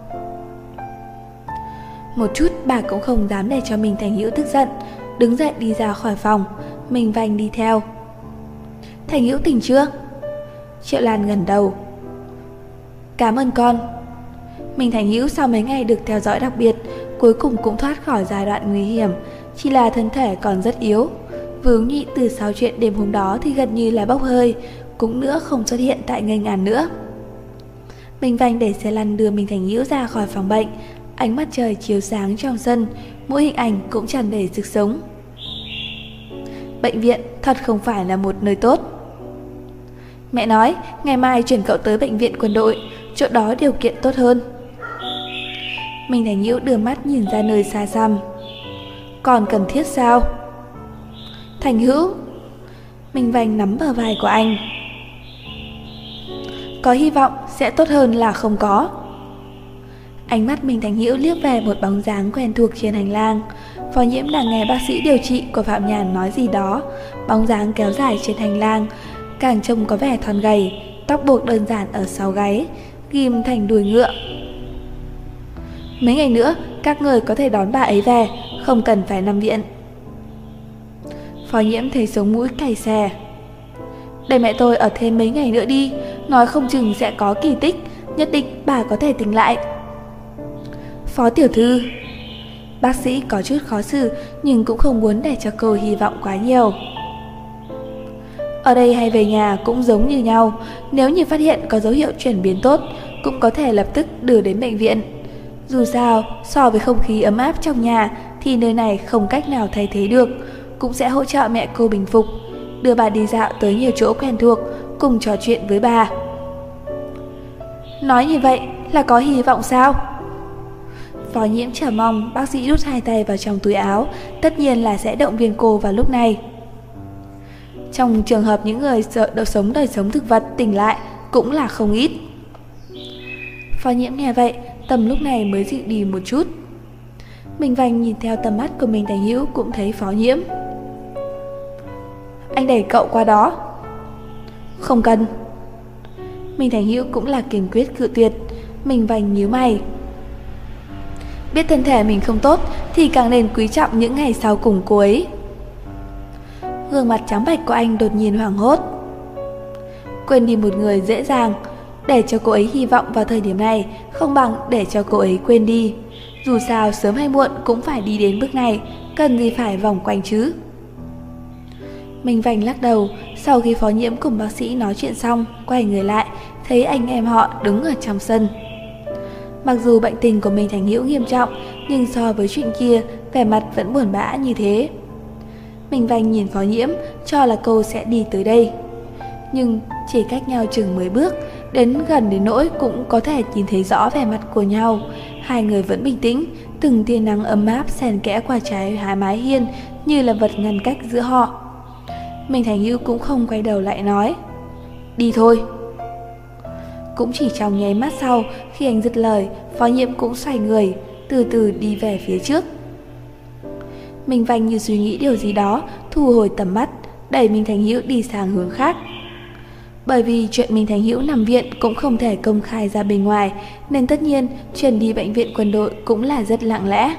Một chút bà cũng không dám để cho Minh Thành Hữu tức giận, đứng dậy đi ra khỏi phòng. Minh Vành đi theo. Thành Hữu tỉnh chưa? Triệu Lan ngẩng đầu. Cảm ơn con. Minh Thành Hữu sau mấy ngày được theo dõi đặc biệt, cuối cùng cũng thoát khỏi giai đoạn nguy hiểm, chỉ là thân thể còn rất yếu. Vướng nhị từ sau chuyện đêm hôm đó thì gần như là bốc hơi, cũng nữa không xuất hiện tại Nghênh An nữa. Minh Vành để xe lăn đưa Minh Thành Hữu ra khỏi phòng bệnh, ánh mắt trời chiếu sáng trong sân, mỗi hình ảnh cũng tràn đầy sức sống. Bệnh viện thật không phải là một nơi tốt. Mẹ nói ngày mai chuyển cậu tới bệnh viện quân đội, chỗ đó điều kiện tốt hơn. Minh Thành Hữu đưa mắt nhìn ra nơi xa xăm. Còn cần thiết sao? Thành Hữu. Minh Vành nắm bờ vai của anh. Có hy vọng sẽ tốt hơn là không có. Ánh mắt Minh Thành Hữu liếc về một bóng dáng quen thuộc trên hành lang. Phó Nhiễm đang nghe bác sĩ điều trị của Phạm Nhàn nói gì đó. Bóng dáng kéo dài trên hành lang, càng trông có vẻ thon gầy, tóc buộc đơn giản ở sau gáy, ghim thành đuôi ngựa. Mấy ngày nữa các người có thể đón bà ấy về, không cần phải nằm viện. Phó Nhiễm thấy sống mũi cay xè. Để mẹ tôi ở thêm mấy ngày nữa đi, nói không chừng sẽ có kỳ tích, nhất định bà có thể tỉnh lại. Phó tiểu thư. Bác sĩ có chút khó xử nhưng cũng không muốn để cho cô hy vọng quá nhiều. Ở đây hay về nhà cũng giống như nhau, nếu như phát hiện có dấu hiệu chuyển biến tốt cũng có thể lập tức đưa đến bệnh viện. Dù sao, so với không khí ấm áp trong nhà thì nơi này không cách nào thay thế được, cũng sẽ hỗ trợ mẹ cô bình phục, đưa bà đi dạo tới nhiều chỗ quen thuộc, cùng trò chuyện với bà. Nói như vậy là có hy vọng sao? Phó Nhiễm chờ mong. Bác sĩ đút hai tay vào trong túi áo, tất nhiên là sẽ động viên cô vào lúc này. Trong trường hợp những người sợ đời sống thực vật tỉnh lại cũng là không ít. Phó Nhiễm nghe vậy, tâm lúc này mới dịu đi một chút. Minh Vành nhìn theo tầm mắt của Minh Thành Hữu cũng thấy Phó Nhiễm. Anh đẩy cậu qua đó. Không cần. Minh Thành Hữu cũng là kiên quyết cự tuyệt. Minh Vành nhíu mày. Biết thân thể mình không tốt thì càng nên quý trọng những ngày sau cùng cô ấy. Gương mặt trắng bệch của anh đột nhiên hoảng hốt. Quên đi một người dễ dàng, để cho cô ấy hy vọng vào thời điểm này không bằng để cho cô ấy quên đi. Dù sao sớm hay muộn cũng phải đi đến bước này, cần gì phải vòng quanh chứ. Minh Vành lắc đầu. Sau khi Phó Nhiễm cùng bác sĩ nói chuyện xong, quay người lại, thấy anh em họ đứng ở trong sân. Mặc dù bệnh tình của Minh Thành Hữu nghiêm trọng, nhưng so với chuyện kia, vẻ mặt vẫn buồn bã như thế. Minh Vành nhìn Phó Nhiễm, cho là cô sẽ đi tới đây. Nhưng chỉ cách nhau chừng 10 bước, đến gần đến nỗi cũng có thể nhìn thấy rõ vẻ mặt của nhau. Hai người vẫn bình tĩnh, từng tia nắng ấm áp xen kẽ qua trái hai mái hiên như là vật ngăn cách giữa họ. Minh Thành Hữu cũng không quay đầu lại nói, đi thôi. Cũng chỉ trong nháy mắt sau, khi anh dứt lời, Phó Nhiễm cũng xoay người, từ từ đi về phía trước. Minh Vành như suy nghĩ điều gì đó, thu hồi tầm mắt, đẩy Minh Thành Hữu đi sang hướng khác. Bởi vì chuyện Minh Thành Hữu nằm viện cũng không thể công khai ra bên ngoài, nên tất nhiên chuyện đi bệnh viện quân đội cũng là rất lặng lẽ.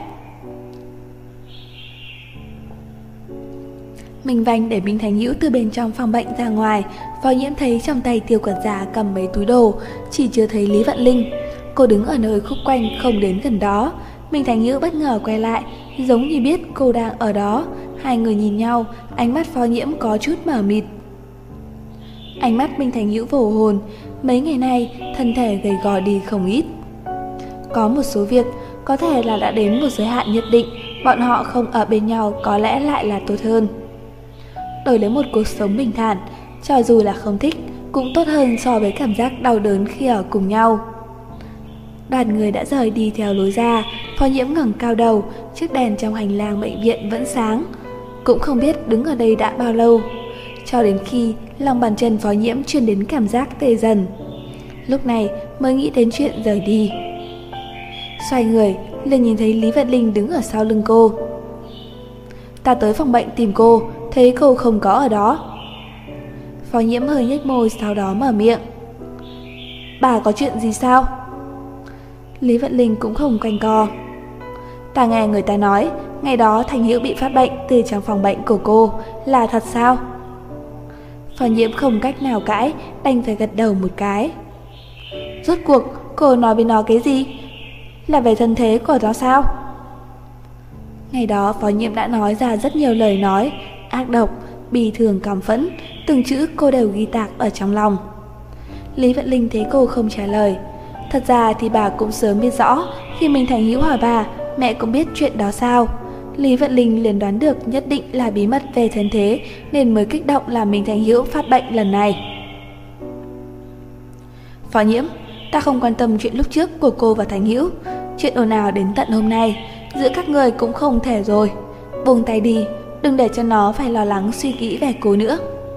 Minh Vành để Minh Thành Hữu từ bên trong phòng bệnh ra ngoài. Phó Nhiễm thấy trong tay Tiêu quản gia cầm mấy túi đồ, chỉ chưa thấy Lý Vận Linh. cô đứng ở nơi khúc quanh không đến gần đó. Minh Thành Hữu bất ngờ quay lại, giống như biết cô đang ở đó. Hai người nhìn nhau, ánh mắt Phó Nhiễm có chút mờ mịt. Ánh mắt Minh Thành Hữu vô hồn, mấy ngày nay thân thể gầy gò đi không ít. Có một số việc có thể là đã đến một giới hạn nhất định, bọn họ không ở bên nhau có lẽ lại là tốt hơn. Đổi lấy một cuộc sống bình thản, cho dù là không thích, cũng tốt hơn so với cảm giác đau đớn khi ở cùng nhau. Đoàn người đã rời đi theo lối ra, Phó Nhiễm ngẩng cao đầu, chiếc đèn trong hành lang bệnh viện vẫn sáng. Cũng không biết đứng ở đây đã bao lâu, cho đến khi lòng bàn chân Phó Nhiễm truyền đến cảm giác tê dần. Lúc này mới nghĩ đến chuyện rời đi. Xoay người, liền nhìn thấy Lý Vận Linh đứng ở sau lưng cô. Ta tới phòng bệnh tìm cô, thấy cô không có ở đó. Phó Nhiễm hơi nhếch môi, sau đó mở miệng. Bà có chuyện gì sao? Lý Vận Linh cũng không quanh co. Ta nghe người ta nói, ngày đó Thành Hữu bị phát bệnh từ trong phòng bệnh của cô, là thật sao? Phó Nhiễm không cách nào cãi, đành phải gật đầu một cái. Rốt cuộc, cô nói với nó cái gì? Là về thân thế của nó sao? Ngày đó Phó Nhiễm đã nói ra rất nhiều lời nói ác độc, bi thường, cảm phẫn, từng chữ cô đều ghi tạc ở trong lòng. Lý Vận Linh thấy cô không trả lời. Thật ra thì bà cũng sớm biết rõ, khi Minh Thành Hữu hỏi bà, mẹ cũng biết chuyện đó sao. Lý Vận Linh liền đoán được nhất định là bí mật về thân thế, nên mới kích động làm Minh Thành Hữu phát bệnh lần này. Phó Nhiễm, ta không quan tâm chuyện lúc trước của cô và Thành Hữu. Chuyện ồn ào đến tận hôm nay, giữa các người cũng không thể rồi. Buông tay đi, đừng để cho nó phải lo lắng suy nghĩ về cô nữa.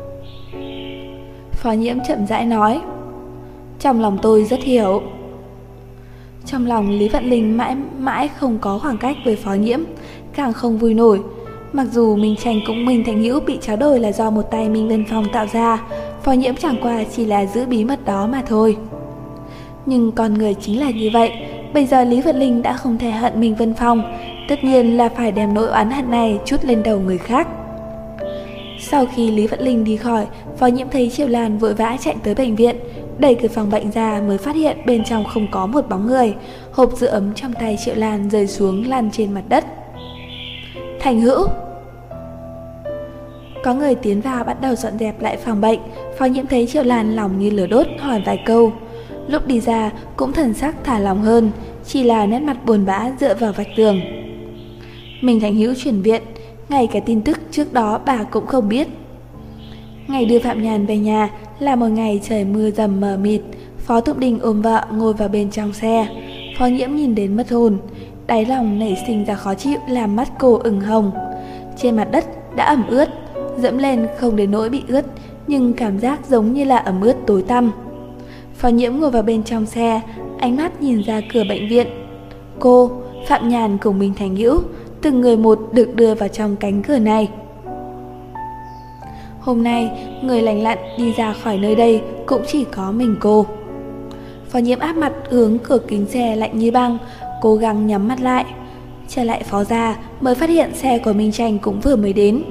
Phó Nhiễm chậm rãi nói. Trong lòng tôi rất hiểu. Trong lòng Lý Vận Linh mãi mãi không có khoảng cách với Phó Nhiễm, càng không vui nổi. Mặc dù Minh Thành Hữu bị tráo đổi là do một tay Minh Vân Phong tạo ra, Phó Nhiễm chẳng qua chỉ là giữ bí mật đó mà thôi. Nhưng con người chính là như vậy. Bây giờ Lý Vận Linh đã không thể hận Minh Vân Phong, tất nhiên là phải đem nỗi oán hận này trút lên đầu người khác. Sau khi Lý Vận Linh đi khỏi, Phó Nhiễm thấy Triệu Lan vội vã chạy tới bệnh viện, đẩy cửa phòng bệnh ra mới phát hiện bên trong không có một bóng người. Hộp giữ ấm trong tay Triệu Lan rơi xuống lăn trên mặt đất. Thành Hữu! Có người tiến vào bắt đầu dọn dẹp lại phòng bệnh. Phó Nhiễm thấy Triệu Lan lòng như lửa đốt, hỏi vài câu. Lúc đi ra cũng thần sắc thả lòng hơn, chỉ là nét mặt buồn bã dựa vào vách tường. Minh Thành Hữu chuyển viện, ngay cả tin tức trước đó bà cũng không biết. Ngày đưa Phạm Nhàn về nhà là một ngày trời mưa dầm mờ mịt. Phó Thục Đình ôm vợ ngồi vào bên trong xe. Phó Nhiễm nhìn đến mất hồn, đáy lòng nảy sinh ra khó chịu, làm mắt cô ửng hồng. Trên mặt đất đã ẩm ướt, dẫm lên không đến nỗi bị ướt, nhưng cảm giác giống như là ẩm ướt tối tăm. Phó Nhiễm ngồi vào bên trong xe, ánh mắt nhìn ra cửa bệnh viện. Cô, Phạm Nhàn cùng Minh Thành Hữu, từng người một được đưa vào trong cánh cửa này. Hôm nay, người lành lặn đi ra khỏi nơi đây cũng chỉ có mình cô. Phó Nhiễm áp mặt hướng cửa kính xe lạnh như băng, cố gắng nhắm mắt lại. Trở lại phó gia mới phát hiện xe của Minh Tranh cũng vừa mới đến.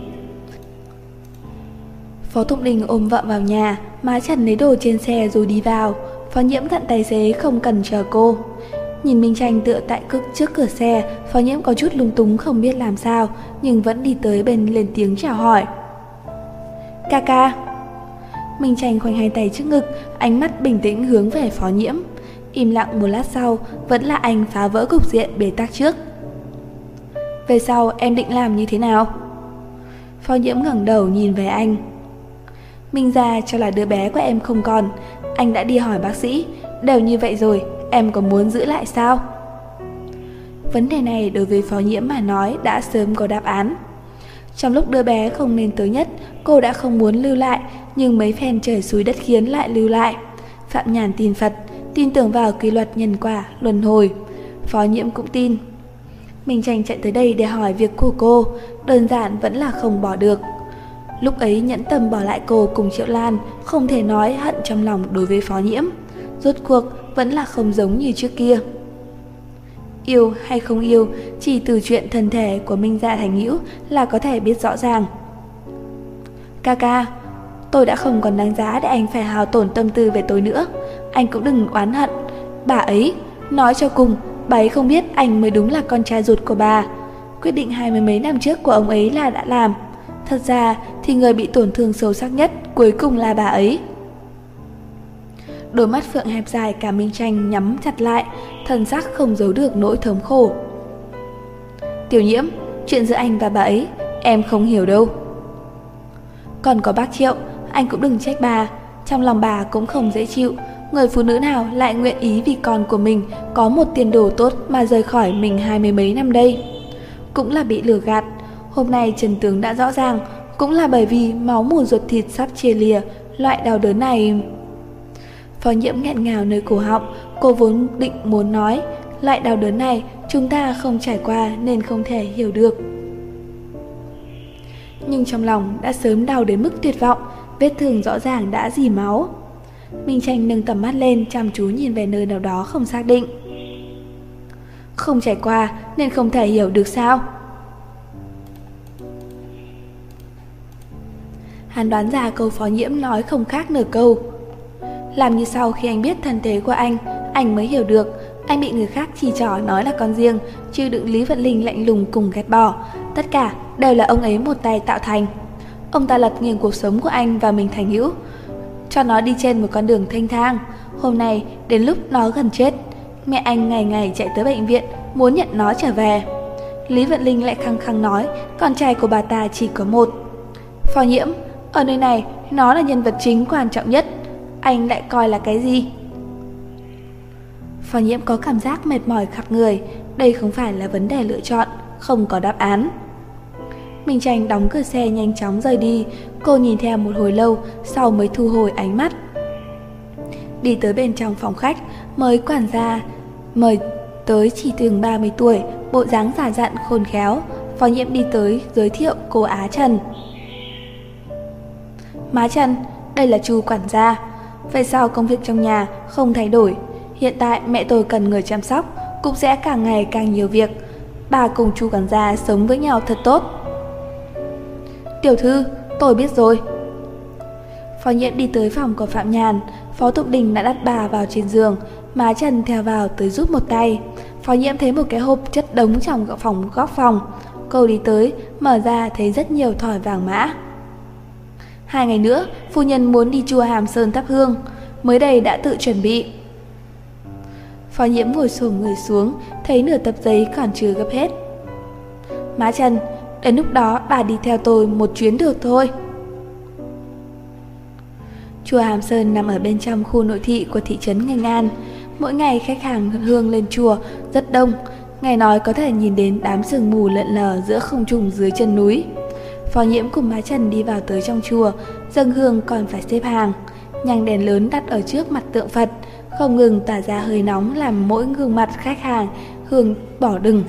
Phó Thục Đình ôm vợ vào nhà, má Trần lấy đồ trên xe rồi đi vào. Phó Nhiễm dặn tài xế không cần chờ cô. Nhìn Minh Tranh tựa tại trước cửa xe, Phó Nhiễm có chút lung túng không biết làm sao, nhưng vẫn đi tới bên lên tiếng chào hỏi. Ca ca. Minh Tranh khoanh hai tay trước ngực, ánh mắt bình tĩnh hướng về Phó Nhiễm. Im lặng một lát sau, vẫn là anh phá vỡ cục diện bế tắc trước. Về sau em định làm như thế nào? Phó Nhiễm ngẩng đầu nhìn về anh. Minh gia cho là đứa bé của em không còn, anh đã đi hỏi bác sĩ, đều như vậy rồi, em có muốn giữ lại sao? Vấn đề này đối với Phó Nhiễm mà nói đã sớm có đáp án. Trong lúc đứa bé không nên tới nhất, cô đã không muốn lưu lại, nhưng mấy phen trời xui đất khiến lại lưu lại. Phạm Nhàn tin Phật, tin tưởng vào quy luật nhân quả, luân hồi. Phó Nhiễm cũng tin. Minh Tranh chạy tới đây để hỏi việc của cô, đơn giản vẫn là không bỏ được. Lúc ấy nhẫn tâm bỏ lại cô cùng Triệu Lan, không thể nói hận trong lòng đối với Phó Nhiễm. Rốt cuộc vẫn là không giống như trước kia. Yêu hay không yêu, chỉ từ chuyện thân thể của Minh gia Thành Hữu là có thể biết rõ ràng. Ca ca, tôi đã không còn đáng giá để anh phải hao tổn tâm tư về tôi nữa. Anh cũng đừng oán hận. Bà ấy, Nói cho cùng, bà ấy không biết anh mới đúng là con trai ruột của bà. Quyết định 20 mấy năm trước của ông ấy là đã làm. Thật ra thì người bị tổn thương sâu sắc nhất cuối cùng là bà ấy. Đôi mắt phượng hẹp dài cả Minh Tranh nhắm chặt lại, thần sắc không giấu được nỗi thấm khổ. Tiểu Nhiễm, chuyện giữa anh và bà ấy em không hiểu đâu. Còn có bác Triệu, anh cũng đừng trách bà. Trong lòng bà cũng không dễ chịu. Người phụ nữ nào lại nguyện ý vì con của mình có một tiền đồ tốt mà rời khỏi mình 20 mấy năm đây. Cũng là bị lừa gạt. Hôm nay chân tướng đã rõ ràng. Cũng là bởi vì máu mủ ruột thịt sắp chia lìa. Loại đau đớn này... Phó Nhiễm nghẹn ngào nơi cổ họng. Cô vốn định muốn nói, loại đau đớn này chúng ta không trải qua nên không thể hiểu được. Nhưng trong lòng đã sớm đau đến mức tuyệt vọng. Vết thương rõ ràng đã rỉ máu. Minh Tranh nâng tầm mắt lên, chăm chú nhìn về nơi nào đó không xác định. Không trải qua nên không thể hiểu được sao? Hắn đoán ra câu Phó Nhiễm nói không khác nửa câu. Làm như sau khi anh biết thân thế của anh mới hiểu được. Anh bị người khác chỉ trỏ nói là con riêng, chứ đựng Lý Vận Linh lạnh lùng cùng ghét bỏ. Tất cả đều là ông ấy một tay tạo thành. Ông ta lật nghiêng cuộc sống của anh và mình thành hữu, cho nó đi trên một con đường thanh thang. Hôm nay đến lúc nó gần chết, mẹ anh ngày ngày chạy tới bệnh viện muốn nhận nó trở về. Lý Vận Linh lại khăng khăng nói con trai của bà ta chỉ có một. Phó Nhiễm, ở nơi này nó là nhân vật chính quan trọng nhất, anh lại coi là cái gì? Phó Nhiễm có cảm giác mệt mỏi khắp người. Đây không phải là vấn đề lựa chọn, không có đáp án. Minh Tranh đóng cửa xe nhanh chóng rời đi. Cô nhìn theo một hồi lâu, sau mới thu hồi ánh mắt. Đi tới bên trong phòng khách, mới quản gia mời tới chỉ chừng 30 tuổi, bộ dáng già dặn khôn khéo. Phó Nhiễm đi tới giới thiệu cô Á Trần. Má Trần, đây là Chu quản gia. Vậy sao công việc trong nhà không thay đổi? Hiện tại mẹ tôi cần người chăm sóc, cũng sẽ càng ngày càng nhiều việc. Bà cùng Chu quản gia sống với nhau thật tốt. Tiểu thư, tôi biết rồi. Phó Nhiễm đi tới phòng của Phạm Nhàn. Phó Tục Đình đã đặt bà vào trên giường. Má Trần theo vào tới giúp một tay. Phó Nhiễm thấy một cái hộp chất đống trong góc phòng. Cô đi tới, mở ra thấy rất nhiều thỏi vàng mã. 2 ngày nữa, phu nhân muốn đi chùa Hàm Sơn thắp hương, mới đây đã tự chuẩn bị. Phó Nhiễm ngồi xổm người xuống, thấy nửa tập giấy còn chưa gấp hết. Má Trần, đến lúc đó bà đi theo tôi một chuyến được thôi. Chùa Hàm Sơn nằm ở bên trong khu nội thị của thị trấn Nghênh An. Mỗi ngày khách hàng hương lên chùa rất đông. Ngày nói có thể nhìn đến đám sương mù lượn lờ giữa không trung dưới chân núi. Phó Nhiễm cùng má Trần đi vào tới trong chùa. Dâng hương còn phải xếp hàng. Nhang đèn lớn đặt ở trước mặt tượng Phật, không ngừng tỏa ra hơi nóng làm mỗi gương mặt khách hàng hương bỏ đừng.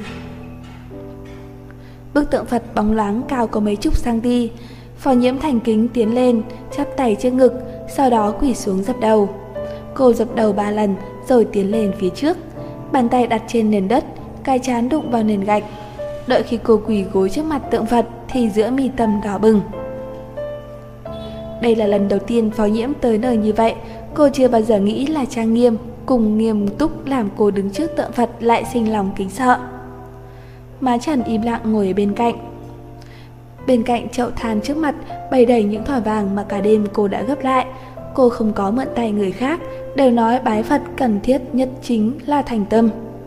Bức tượng Phật bóng loáng cao có mấy chục cm. Phó Nhiễm thành kính tiến lên, chắp tay trước ngực, sau đó quỳ xuống dập đầu. Cô dập đầu 3 lần rồi tiến lên phía trước, bàn tay đặt trên nền đất, cái trán đụng vào nền gạch. Đợi khi cô quỳ gối trước mặt tượng Phật thì giữa mi tâm đỏ bừng. Đây là lần đầu tiên Phó Nhiễm tới nơi như vậy. Cô chưa bao giờ nghĩ là trang nghiêm cùng nghiêm túc làm cô đứng trước tượng Phật lại sinh lòng kính sợ. Má Trần im lặng ngồi ở bên cạnh. Bên cạnh chậu than trước mặt bày đầy những thỏi vàng mà cả đêm cô đã gấp lại. Cô không có mượn tay người khác, đều nói bái Phật cần thiết nhất chính là thành tâm.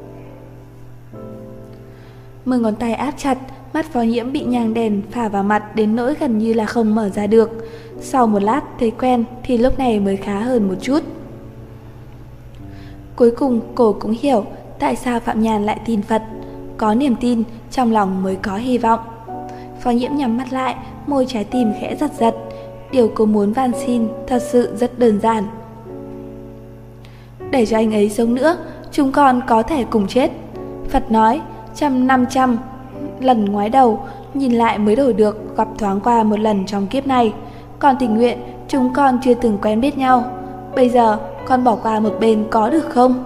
10 ngón tay áp chặt, mắt Phó Nhiễm bị nhang đèn phả vào mặt đến nỗi gần như là không mở ra được. Sau một lát thấy quen thì lúc này mới khá hơn một chút. Cuối cùng cô cũng hiểu tại sao Phạm Nhàn lại tin Phật. Có niềm tin, trong lòng mới có hy vọng. Phó Nhiễm nhắm mắt lại, môi trái tim khẽ giật giật. Điều cô muốn van xin thật sự rất đơn giản. Để cho anh ấy sống nữa, chúng con có thể cùng chết. Phật nói, 100-500 lần ngoái đầu, nhìn lại mới đổi được, gặp thoáng qua một lần trong kiếp này. Con tình nguyện, chúng con chưa từng quen biết nhau. Bây giờ, con bỏ qua một bên có được không?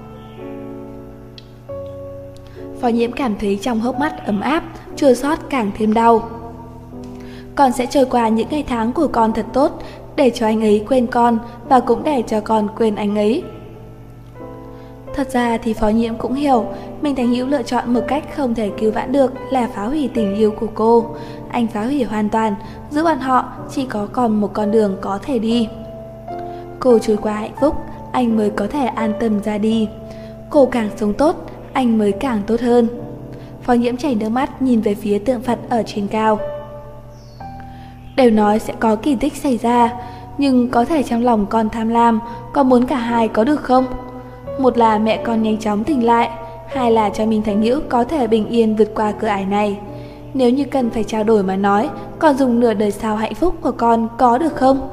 Phó Nhiễm cảm thấy trong hốc mắt ấm áp, chua xót càng thêm đau. Con sẽ trôi qua những ngày tháng của con thật tốt, để cho anh ấy quên con và cũng để cho con quên anh ấy. Thật ra thì Phó Nhiễm cũng hiểu, Minh Thành Hữu lựa chọn một cách không thể cứu vãn được là phá hủy tình yêu của cô. Anh phá hủy hoàn toàn, giữa bọn họ chỉ có còn một con đường có thể đi. Cô trôi qua hạnh phúc, anh mới có thể an tâm ra đi. Cô càng sống tốt, anh mới càng tốt hơn. Phó Nhiễm chảy nước mắt nhìn về phía tượng Phật ở trên cao. Đều nói sẽ có kỳ tích xảy ra, nhưng có thể trong lòng con tham lam, con muốn cả hai có được không? Một là mẹ con nhanh chóng tỉnh lại, hai là cho Minh Thành Hữu có thể bình yên vượt qua cửa ải này. Nếu như cần phải trao đổi mà nói, con dùng nửa đời sau hạnh phúc của con có được không?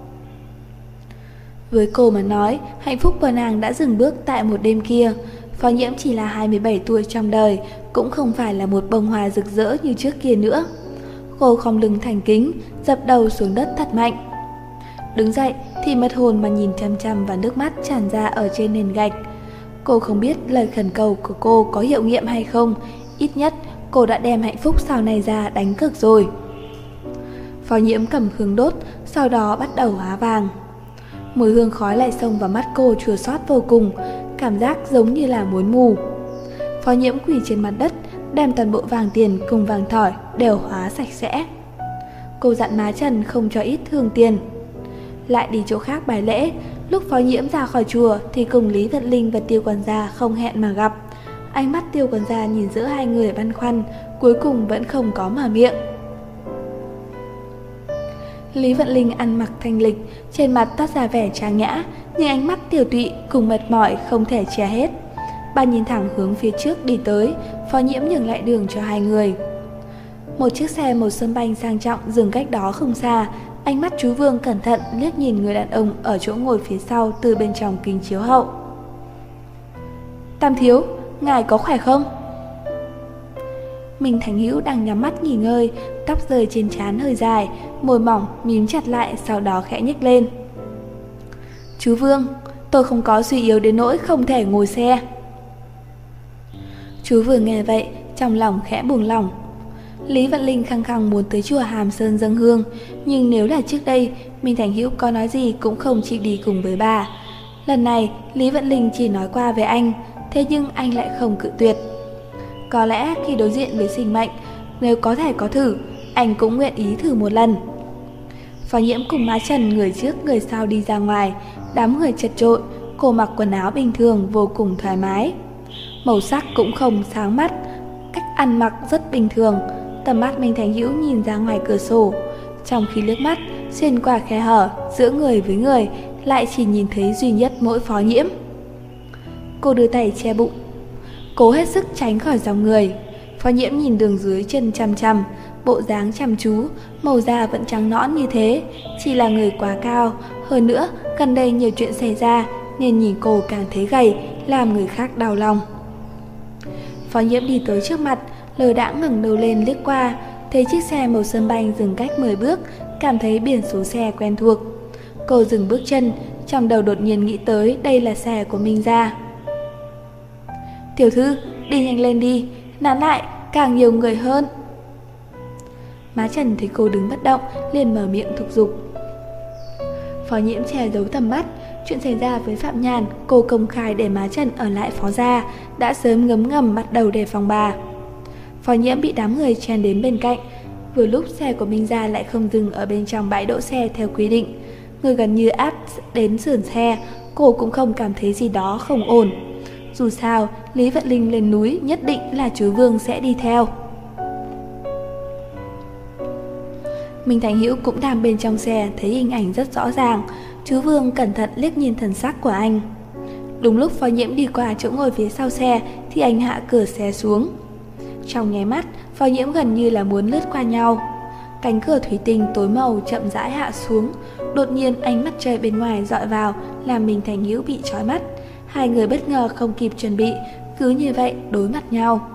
Với cô mà nói, hạnh phúc của nàng đã dừng bước tại một đêm kia. Phó Nhiễm chỉ là 27 tuổi trong đời, cũng không phải là một bông hoa rực rỡ như trước kia nữa. Cô khom lưng thành kính, dập đầu xuống đất thật mạnh. Đứng dậy thì mất hồn mà nhìn chăm chăm vào nước mắt tràn ra ở trên nền gạch. Cô không biết lời khẩn cầu của cô có hiệu nghiệm hay không, ít nhất cô đã đem hạnh phúc sau này ra đánh cược rồi. Phó Nhiễm cầm hương đốt, sau đó bắt đầu hóa vàng. Mùi hương khói lại xông vào mắt cô chua xót vô cùng, cảm giác giống như là muốn mù. Phó Nhiễm quỳ trên mặt đất, đem toàn bộ vàng tiền cùng vàng thỏi đều hóa sạch sẽ. Cô dặn má Trần không cho ít hương tiền. Lại đi chỗ khác bài lễ. Lúc Phó Nhiễm ra khỏi chùa thì cùng Lý Vận Linh và Tiêu Quản gia không hẹn mà gặp. Ánh mắt Tiêu Quản gia nhìn giữa hai người băn khoăn, cuối cùng vẫn không có mở miệng. Lý Vận Linh ăn mặc thanh lịch, trên mặt toát ra vẻ trang nhã, nhưng ánh mắt tiều tụy cùng mệt mỏi không thể che hết. Bà nhìn thẳng hướng phía trước đi tới, Phó Nhiễm nhường lại đường cho hai người. Một chiếc xe màu sâm banh sang trọng dừng cách đó không xa. Ánh mắt chú Vương cẩn thận liếc nhìn người đàn ông ở chỗ ngồi phía sau từ bên trong kính chiếu hậu. Tam thiếu, ngài có khỏe không? Minh Thành Hữu đang nhắm mắt nghỉ ngơi, tóc rơi trên trán hơi dài, môi mỏng mím chặt lại, sau đó khẽ nhếch lên. Chú Vương, tôi không có suy yếu đến nỗi không thể ngồi xe. Chú vừa nghe vậy, trong lòng khẽ buông lỏng. Lý Vận Linh khăng khăng muốn tới chùa Hàm Sơn dâng hương, nhưng nếu là trước đây, Minh Thành Hữu có nói gì cũng không chịu đi cùng với bà. Lần này, Lý Vận Linh chỉ nói qua với anh, thế nhưng anh lại không cự tuyệt. Có lẽ khi đối diện với sinh mệnh, nếu có thể có thử, anh cũng nguyện ý thử một lần. Phó Nhiễm cùng má Trần người trước người sau đi ra ngoài, đám người chật chội, cô mặc quần áo bình thường vô cùng thoải mái. Màu sắc cũng không sáng mắt, cách ăn mặc rất bình thường. Tầm mắt Minh Thành Hữu nhìn ra ngoài cửa sổ, trong khi liếc mắt xuyên qua khe hở giữa người với người, lại chỉ nhìn thấy duy nhất mỗi Phó Nhiễm. Cô đưa tay che bụng, cố hết sức tránh khỏi dòng người. Phó Nhiễm nhìn đường dưới chân chằm chằm, bộ dáng chăm chú, màu da vẫn trắng nõn như thế, chỉ là người quá cao. Hơn nữa, gần đây nhiều chuyện xảy ra nên nhìn cô càng thấy gầy, làm người khác đau lòng. Phó Nhiễm đi tới trước mặt, lờ đãng ngẩng đầu lên liếc qua, thấy chiếc xe màu sâm banh dừng cách 10 bước, cảm thấy biển số xe quen thuộc. Cô dừng bước chân, trong đầu đột nhiên nghĩ tới đây là xe của Minh gia. Tiểu thư, đi nhanh lên đi, nán lại, càng nhiều người hơn. Má Trần thấy cô đứng bất động, liền mở miệng thúc giục. Phó Nhiễm che giấu tầm mắt, chuyện xảy ra với Phạm Nhàn, cô công khai để má Trần ở lại Phó gia, đã sớm ngấm ngầm bắt đầu đề phòng bà. Phó Nhiễm bị đám người chen đến bên cạnh, vừa lúc xe của Minh gia lại không dừng ở bên trong bãi đỗ xe theo quy định. Người gần như áp đến sườn xe, cô cũng không cảm thấy gì đó không ổn. Dù sao, Lý Vận Linh lên núi nhất định là chú Vương sẽ đi theo. Minh Thành Hữu cũng đang bên trong xe, thấy hình ảnh rất rõ ràng. Chú Vương cẩn thận liếc nhìn thần sắc của anh. Đúng lúc Phó Nhiễm đi qua chỗ ngồi phía sau xe thì anh hạ cửa xe xuống. Trong nháy mắt, Phó Nhiễm gần như là muốn lướt qua nhau. Cánh cửa thủy tinh tối màu chậm rãi hạ xuống. Đột nhiên ánh mặt trời bên ngoài dọi vào, làm Minh Thành Hữu bị chói mắt. Hai người bất ngờ không kịp chuẩn bị, cứ như vậy đối mặt nhau.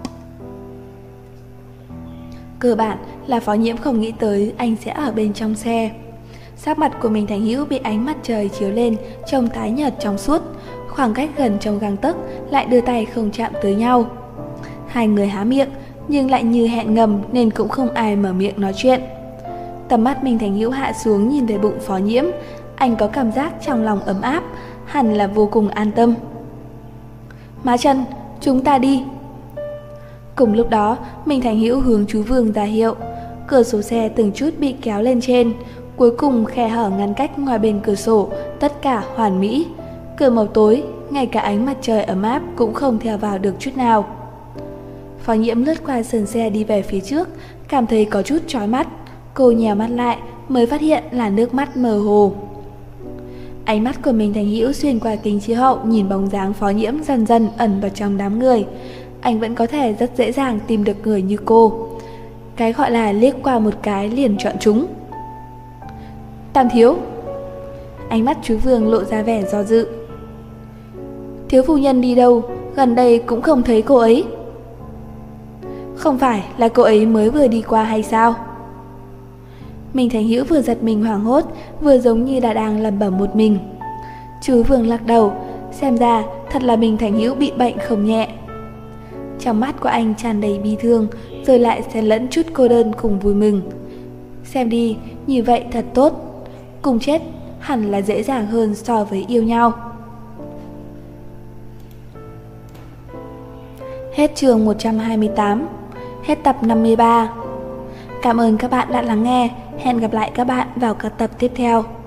Cơ bản là Phó Nhiễm không nghĩ tới anh sẽ ở bên trong xe. Sắc mặt của Minh Thành Hữu bị ánh mặt trời chiếu lên, trông tái nhợt trong suốt, khoảng cách gần trong gang tấc, lại đưa tay không chạm tới nhau. Hai người há miệng, nhưng lại như hẹn ngầm nên cũng không ai mở miệng nói chuyện. Tầm mắt Minh Thành Hữu hạ xuống nhìn về bụng Phó Nhiễm, anh có cảm giác trong lòng ấm áp, hẳn là vô cùng an tâm. Má Trần, chúng ta đi. Cùng lúc đó, Minh Thành Hữu hướng chú Vương ra hiệu. Cửa sổ xe từng chút bị kéo lên trên, cuối cùng khe hở ngăn cách ngoài bên cửa sổ, tất cả hoàn mỹ. Cửa màu tối, ngay cả ánh mặt trời ấm áp cũng không theo vào được chút nào. Phó Nhiễm lướt qua sườn xe đi về phía trước, cảm thấy có chút chói mắt. Cô nhèo mắt lại mới phát hiện là nước mắt mờ hồ. Ánh mắt của Minh Thành Hữu xuyên qua kính chiếu hậu nhìn bóng dáng Phó Nhiễm dần dần ẩn vào trong đám người. Anh vẫn có thể rất dễ dàng tìm được người như cô. Cái gọi là liếc qua một cái liền chọn chúng. Tam thiếu. Ánh mắt chú Vương lộ ra vẻ do dự. Thiếu phu nhân đi đâu? Gần đây cũng không thấy cô ấy. Không phải là cô ấy mới vừa đi qua hay sao? Minh Thành Hữu vừa giật mình hoảng hốt, vừa giống như đã đang lẩm bẩm một mình. Chú Vương lắc đầu, xem ra thật là Minh Thành Hữu bị bệnh không nhẹ. Trong mắt của anh tràn đầy bi thương, rồi lại xen lẫn chút cô đơn cùng vui mừng. Xem đi, như vậy thật tốt. Cùng chết hẳn là dễ dàng hơn so với yêu nhau. Hết chương 128. Hết tập 53. Cảm ơn các bạn đã lắng nghe. Hẹn gặp lại các bạn vào các tập tiếp theo.